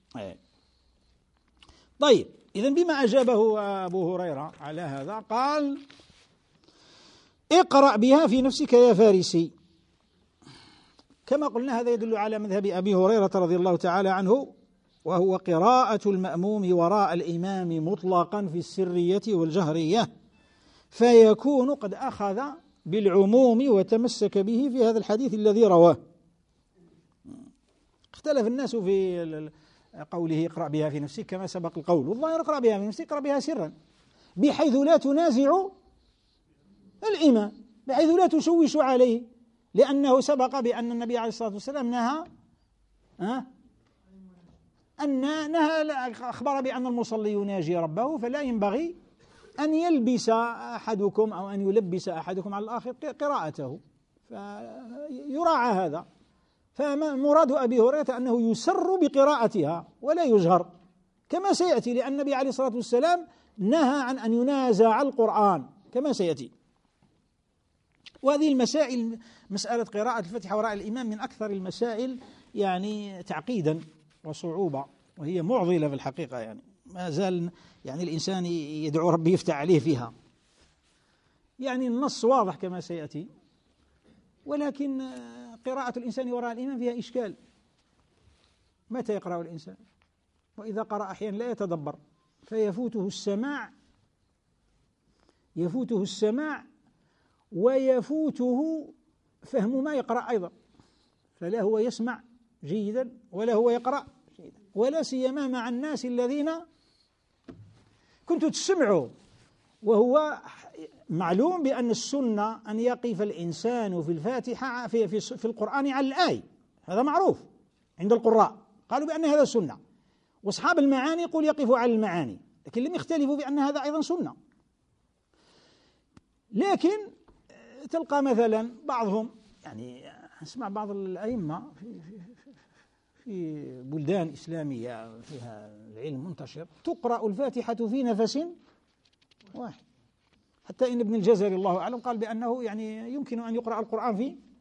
طيب إذن بما أجابه أبو هريرة على هذا قال اقرأ بها في نفسك يا فارسي. كما قلنا هذا يدل على مذهب أبي هريرة رضي الله تعالى عنه، وهو قراءة المأموم وراء الإمام مطلقا في السرية والجهرية، فيكون قد أخذ بالعموم وتمسك به في هذا الحديث الذي رواه. اختلف الناس في قوله اقرأ بها في نفسك كما سبق القول، والله اقرأ بها في نفسك، اقرأ بها سرا بحيث لا تنازع الإمام، بحيث لا تشوش عليه، لأنه سبق بأن النبي عليه الصلاة والسلام أخبر بأن المصلي يناجي ربه، فلا ينبغي أن يلبس أحدكم أو أن يلبس أحدكم على الآخر قراءته، فيراعى هذا. فمراد أبي هريرة أنه يسر بقراءتها ولا يجهر كما سيأتي، لأن النبي عليه الصلاة والسلام نهى عن أن ينازع القرآن كما سيأتي. وهذه المسائل، مسألة قراءة الفاتحة وراء الإمام، من أكثر المسائل يعني تعقيدا وصعوبة، وهي معضلة في الحقيقة، يعني ما زال يعني الإنسان يدعو ربي يفتح عليه فيها. يعني النص واضح كما سيأتي، ولكن قراءة الإنسان وراء الإمام فيها إشكال. متى يقرأ الإنسان؟ وإذا قرأ أحيانا لا يتدبر، فيفوته السماع ويفوته فهم ما يقرأ أيضا، فلا هو يسمع جيدا ولا هو يقرأ جيدا، ولا سيما مع الناس الذين كنتوا تسمعوا. وهو معلوم بأن السنة أن يقف الإنسان في الفاتحة في القرآن على الآية، هذا معروف عند القراء، قالوا بأن هذا سنة، وأصحاب المعاني يقول يقفوا على المعاني، لكن لم يختلفوا بأن هذا أيضا سنة. لكن تلقى مثلا بعضهم، يعني اسمع بعض الأئمة في بلدان إسلامية فيها العلم منتشر تقرأ الفاتحة في نفس واحد، حتى إن ابن الجزري الله أعلم قال بأنه يعني يمكن أن يقرأ القرآن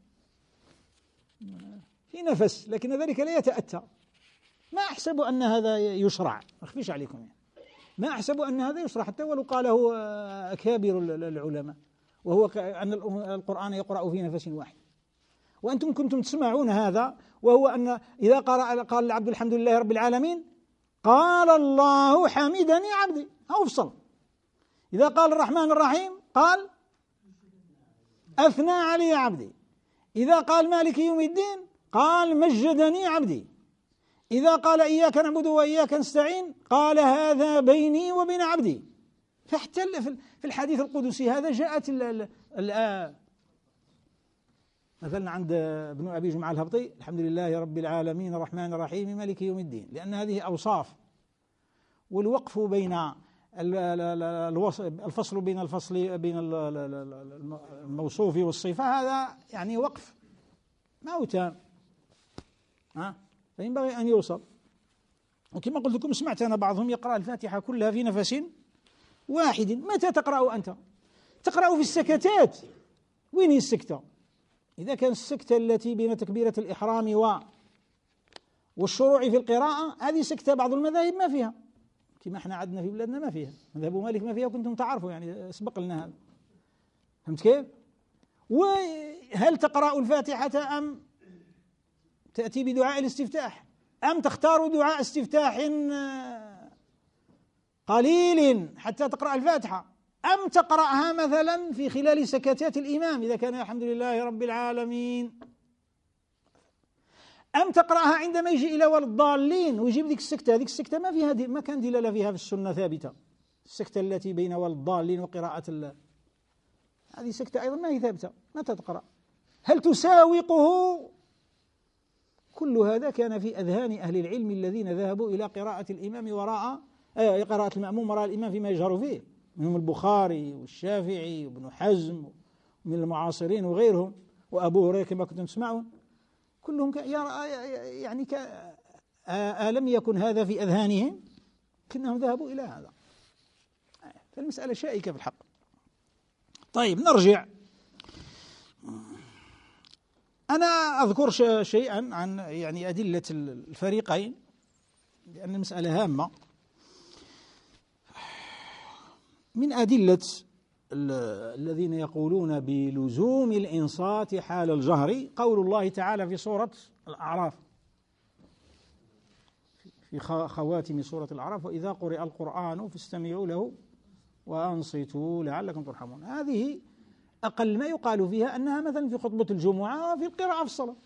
في نفس، لكن ذلك لا يتأتى. ما أحسب أن هذا يشرع، ما أخفيش عليكم، يعني ما أحسب أن هذا يشرع حتى ولو قاله أكابر العلماء، وهو أن القرآن يقرأ في نفس واحد. وأنتم كنتم تسمعون هذا، وهو أن إذا قال العبد الحمد لله رب العالمين قال الله حمدني عبدي، أو افصل. إذا قال الرحمن الرحيم قال أثنى علي عبدي. إذا قال مالك يوم الدين قال مجدني عبدي. إذا قال إياك نعبد وإياك نستعين قال هذا بيني وبين عبدي. فحتى في الحديث القدسي هذا جاءت مثلا عند ابن أبي جمعة الهبطي: الحمد لله رب العالمين الرحمن الرحيم مالك يوم الدين، لأن هذه أوصاف، والوقف بين الفصل بين الموصوف والصفة هذا يعني وقف ما هو تام، فينبغي أن يوصل. وكما قلت لكم سمعت أنا بعضهم يقرأ الفاتحة كلها في نفس واحد. متى تقرأ أنت؟ تقرأ في السكتات. وين هي السكتة؟ إذا كان السكتة التي بين تكبيرة الإحرام والشروع في القراءة هذه سكتة بعض المذاهب ما فيها، كما احنا عندنا في بلادنا ما فيها، مذهب مالك ما فيها، وكنتم تعرفوا يعني سبق لنا هذا. فهمت كيف؟ وهل تقرأ الفاتحة أم تأتي بدعاء الاستفتاح، أم تختار دعاء استفتاح قليل حتى تقرأ الفاتحة، أم تقرأها مثلا في خلال سكتات الإمام إذا كان الحمد لله رب العالمين، أم تقرأها عندما يجي إلى ولا الضالين ويجيب ذيك السكتة. هذيك السكتة ما فيها ما كان دلالة فيها في السنة ثابتة، السكتة التي بين ولا الضالين وقراءة هذه سكتة أيضا ما هي ثابتة. متى تقرأ؟ هل تساوقه؟ كل هذا كان في أذهان أهل العلم الذين ذهبوا إلى قراءة الإمام قراءة المأموم وراء الإمام فيما يجهر فيه، منهم البخاري والشافعي وابن حزم من المعاصرين وغيرهم، وأبو هريرة كما كنتم تسمعون، كلهم يعني ألم يكن هذا في أذهانهم؟ كأنهم ذهبوا إلى هذا. فالمسألة شائكة في الحق. طيب نرجع. أنا أذكر شيئا عن يعني أدلة الفريقين لأن المسألة هامة. من أدلة الذين يقولون بلزوم الإنصات حال الجهر قول الله تعالى في سورة الأعراف، في خواتم سورة الأعراف: وإذا قرئ القرآن فاستمعوا له وأنصتوا لعلكم ترحمون. هذه أقل ما يقال فيها أنها مثلا في خطبة الجمعة وفي القراءة في الصلاة،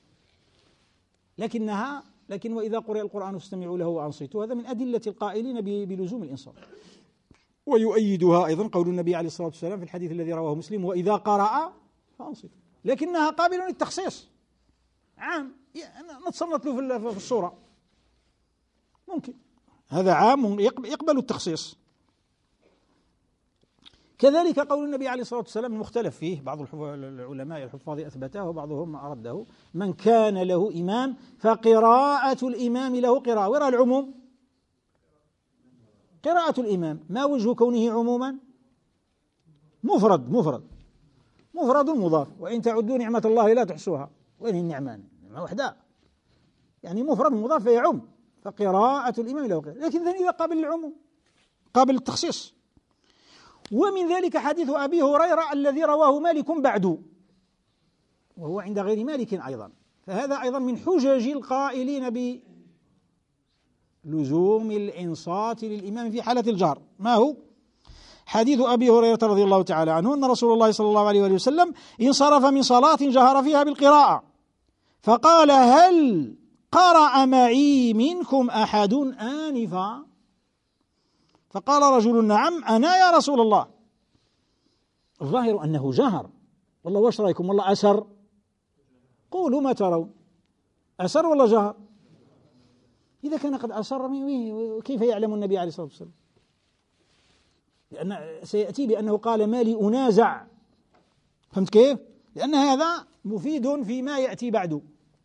لكن وإذا قرئ القرآن فاستمعوا له وأنصتوا هذا من أدلة القائلين بلزوم الإنصات. ويؤيدها أيضا قول النبي عليه الصلاة والسلام في الحديث الذي رواه مسلم: وإذا قرأ فأنصتوا، لكنها قابلة للتخصيص عام، نتصنت له في الصورة ممكن، هذا عام يقبل التخصيص. كذلك قول النبي عليه الصلاة والسلام المختلف فيه، بعض العلماء الحفاظ أثبته وبعضهم أرده: من كان له إمام فقراءة الإمام له قراءة. وراء العموم قراءة الإمام، ما وجه كونه عموما؟ مفرد مضاف، وإن تعدوا نعمة الله لا تحصوها. وين هي النعمان؟ نعمة وحدة، يعني مفرد مضاف فيعم، فقراءة الإمام له قراءة. لكن إذا قابل العموم قابل التخصيص. ومن ذلك حديث أبي هريرة الذي رواه مالك بعد، وهو عند غير مالك أيضا، فهذا أيضا من حجج القائلين بلزوم الإنصات للإمام في حالة الجهر. ما هو؟ حديث أبي هريرة رضي الله تعالى عنه أن رسول الله صلى الله عليه وسلم انصرف من صلاة جهر فيها بالقراءة فقال: هل قرأ معي منكم أحد آنفا؟ فقال رجل: نعم أنا يا رسول الله. الظاهر أنه جهر، والله واش رأيكم؟ والله أسر، قولوا ما ترون، أسر ولا جهر؟ إذا كان قد أسر كيف يعلم النبي عليه الصلاة والسلام؟ لأن سيأتي بأنه قال: ما لي أنازع. فهمت كيف؟ لأن هذا مفيد فيما يأتي بعده.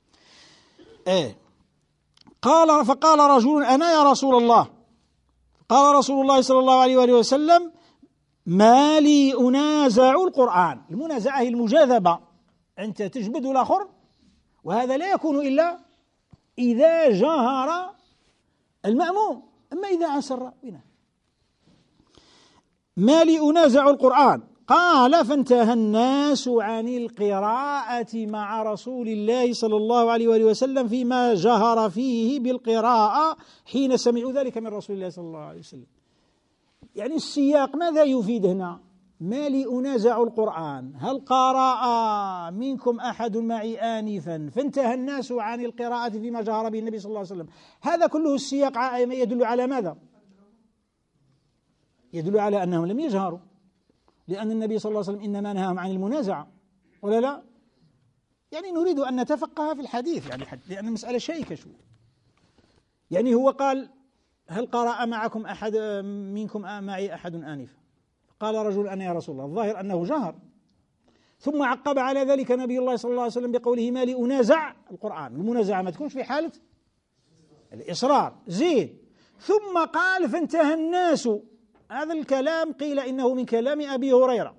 فقال رجل: أنا يا رسول الله. قال رسول الله صلى الله عليه وآله وسلم: ما لي أنازع القرآن. المنازعة هي المجاذبة، أنت تجبد الآخر، وهذا لا يكون إلا إذا جهر المأموم، أما إذا أسر ما لي أنازع القرآن. قال: فانتهى الناس عن القراءة مع رسول الله صلى الله عليه وآله وسلم فيما جهر فيه بالقراءة حين سمعوا ذلك من رسول الله صلى الله عليه وسلم. يعني السياق ماذا يفيد هنا؟ ما لي أنازع القرآن، هل قرأ منكم أحد معي آنفا فانتهى الناس عن القراءة فيما جهر به النبي صلى الله عليه وسلم. هذا كله السياق يدل على ماذا؟ يدل على أنهم لم يجهروا، لأن النبي صلى الله عليه وسلم إنما نهاهم عن المنازعة، ولا لا؟ يعني نريد أن نتفقه في الحديث، يعني لأن المسألة شيكة شو. يعني هو قال: هل قرأ معكم أحد منكم معي أحد آنفا؟ قال رجل: أنا يا رسول الله. الظاهر أنه جهر، ثم عقب على ذلك نبي الله صلى الله عليه وسلم بقوله: ما لي أنازع القرآن. المنازعة ما تكونش في حالة الإصرار، زين. ثم قال: فانتهى الناس. هذا الكلام قيل إنه من كلام أبي هريرة،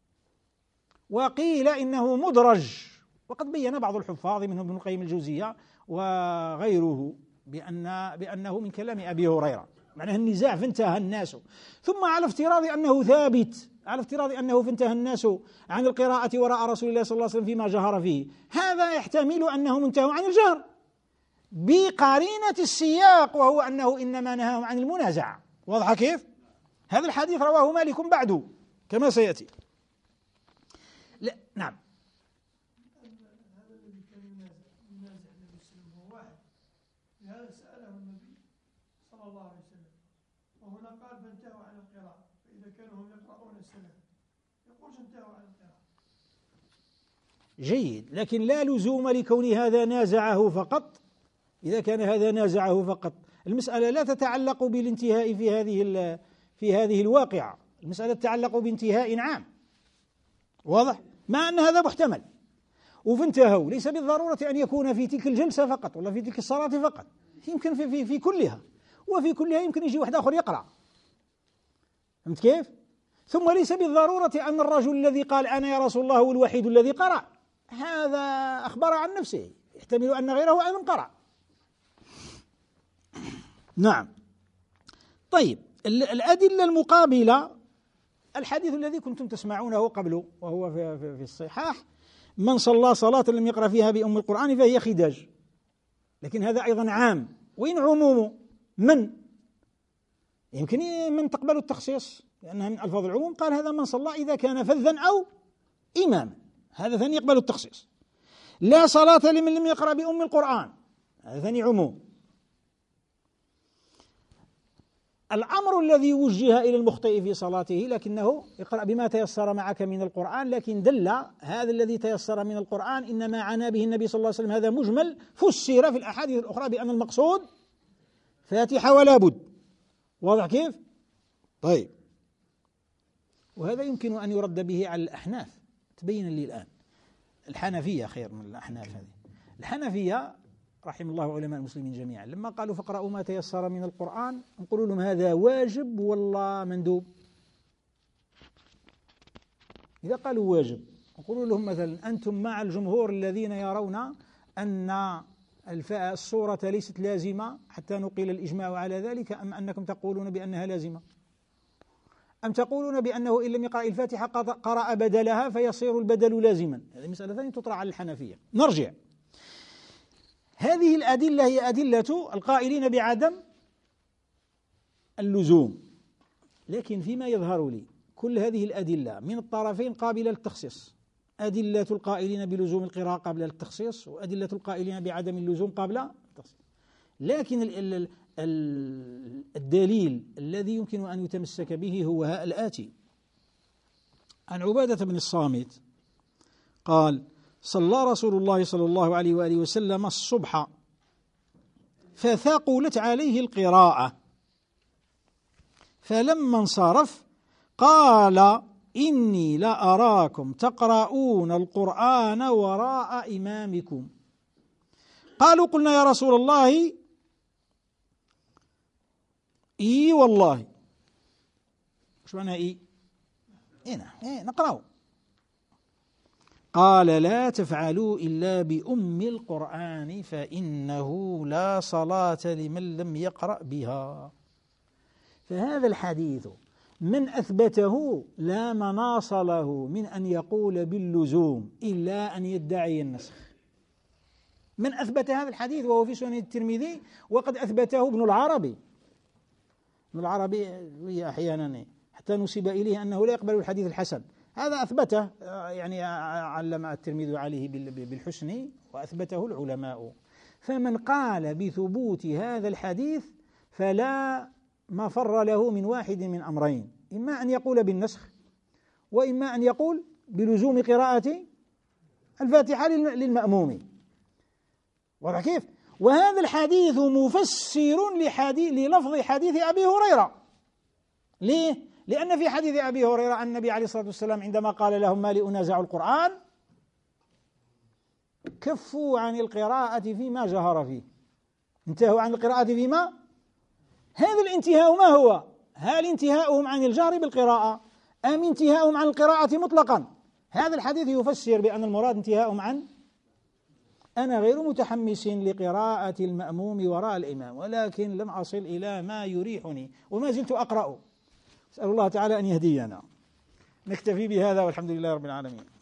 وقيل إنه مدرج، وقد بين بعض الحفاظ منهم ابن القيم الجوزية وغيره بأنه من كلام أبي هريرة، معناه النزاع فانتهى الناس. ثم على افتراض أنه ثابت، على افتراض أنه فانتهى الناس عن القراءة وراء رسول الله صلى الله عليه وسلم فيما جهر فيه، هذا يحتمل أنهم انتهوا عن الجهر بقرينة السياق، وهو أنه إنما نهاهم عن المنازعة. واضح كيف؟ هذا الحديث رواه مالك بعده كما سيأتي. لا نعم. هذا الذي كان ينازع النبي صلى الله عليه وسلم هو واحد، لهذا سأله النبي صلى الله عليه وسلم، وهنا قال: فانتهوا عن القراءة. فإذا كانوا هم يقرؤون السلام يقول: انتهوا عن القراءة. جيد، لكن لا لزوم لكون هذا نازعه فقط. إذا كان هذا نازعه فقط، المسألة لا تتعلق بالانتهاء في هذه الواقعة، المسألة تتعلق بانتهاء عام. واضح؟ مع أن هذا محتمل، وفانتهوا ليس بالضرورة أن يكون في تلك الجلسة فقط ولا في تلك الصلاة فقط، يمكن في كلها، وفي كلها يمكن يجي واحد آخر يقرأ. فهمت كيف؟ ثم ليس بالضرورة أن الرجل الذي قال: أنا يا رسول الله هو الوحيد الذي قرأ، هذا أخبر عن نفسه، يحتمل أن غيره أيضا قرأ. نعم. طيب، الأدلة المقابلة: الحديث الذي كنتم تسمعونه قبله وهو في الصحاح: من صلى صلاة لم يقرأ فيها بأم القرآن فهي خداج. لكن هذا أيضا عام، وين عمومه؟ يمكن من تقبل التخصيص لأنها من ألفاظ العموم. قال: هذا من صلى إذا كان فذا أو إماما، هذا ثاني يقبل التخصيص. لا صلاة لمن لم يقرأ بأم القرآن، هذا ثاني عموم. الأمر الذي وجه إلى المخطئ في صلاته لكنه يقرأ بما تيسر معك من القرآن، لكن دل هذا الذي تيسر من القرآن إنما عنى به النبي صلى الله عليه وسلم، هذا مجمل، فسر في الأحاديث الأخرى بأن المقصود فاتحة ولا بد. واضح كيف؟ طيب، وهذا يمكن أن يرد به على الأحناف. تبين لي الآن الحنفية خير من الأحناف. هذه الحنفية رحم الله علماء المسلمين جميعا، لما قالوا: فاقرأوا ما تيسر من القرآن، نقول لهم: هذا واجب والله مندوب. إذا قالوا واجب، نقول لهم مثلا: أنتم مع الجمهور الذين يرون أن السورة ليست لازمة حتى نقيل الإجماع على ذلك، أم أنكم تقولون بأنها لازمة؟ أم تقولون بأنه إن لم يقرأ الفاتحة قرأ بدلها فيصير البدل لازما؟ هذه مسألة ثانية تطرح على الحنفية. نرجع. هذه الأدلة هي أدلة القائلين بعدم اللزوم، لكن فيما يظهر لي كل هذه الأدلة من الطرفين قابلة للتخصيص. أدلة القائلين بلزوم القراءة قابلة للتخصيص، وأدلة القائلين بعدم اللزوم قابلة للتخصيص. لكن الدليل الذي يمكن أن يتمسك به هو الآتي: عن عبادة بن الصامت قال: صلى رسول الله صلى الله عليه وآله وسلم الصبح فثقلت عليه القراءة، فلما انصرف قال: إني لأراكم تقرؤون القرآن وراء إمامكم. قالوا: قلنا يا رسول الله إي والله. شو معنى إي؟ نقرأ. قال: لا تفعلوا إلا بأم القرآن فإنه لا صلاة لمن لم يقرأ بها. فهذا الحديث من أثبته لا مناص له من أن يقول باللزوم إلا أن يدعي النسخ. من أثبت هذا الحديث وهو في سنن الترمذي، وقد أثبته ابن العربي. ابن العربي أحيانا حتى نسب إليه أنه لا يقبل الحديث الحسن، هذا أثبته، يعني علم الترمذي عليه بالحسن وأثبته العلماء. فمن قال بثبوت هذا الحديث فلا مفر له من واحد من أمرين: إما أن يقول بالنسخ، وإما أن يقول بلزوم قراءة الفاتحة للمأموم. واضح كيف؟ وهذا الحديث مفسر للفظ حديث أبي هريرة. ليه؟ لأن في حديث أبي هريرة النبي عليه الصلاة والسلام عندما قال لهم ما لي أنازع القرآن كفوا عن القراءة فيما جهر فيه، انتهوا عن القراءة فيما. هذا الانتهاء ما هو؟ هل انتهاؤهم عن الجهر بالقراءة أم انتهاؤهم عن القراءة مطلقا؟ هذا الحديث يفسر بأن المراد انتهاؤهم عن أنا غير متحمس لقراءة المأموم وراء الإمام، ولكن لم أصل إلى ما يريحني وما زلت أقرأ. أسأل الله تعالى أن يهدينا. نكتفي بهذا والحمد لله رب العالمين.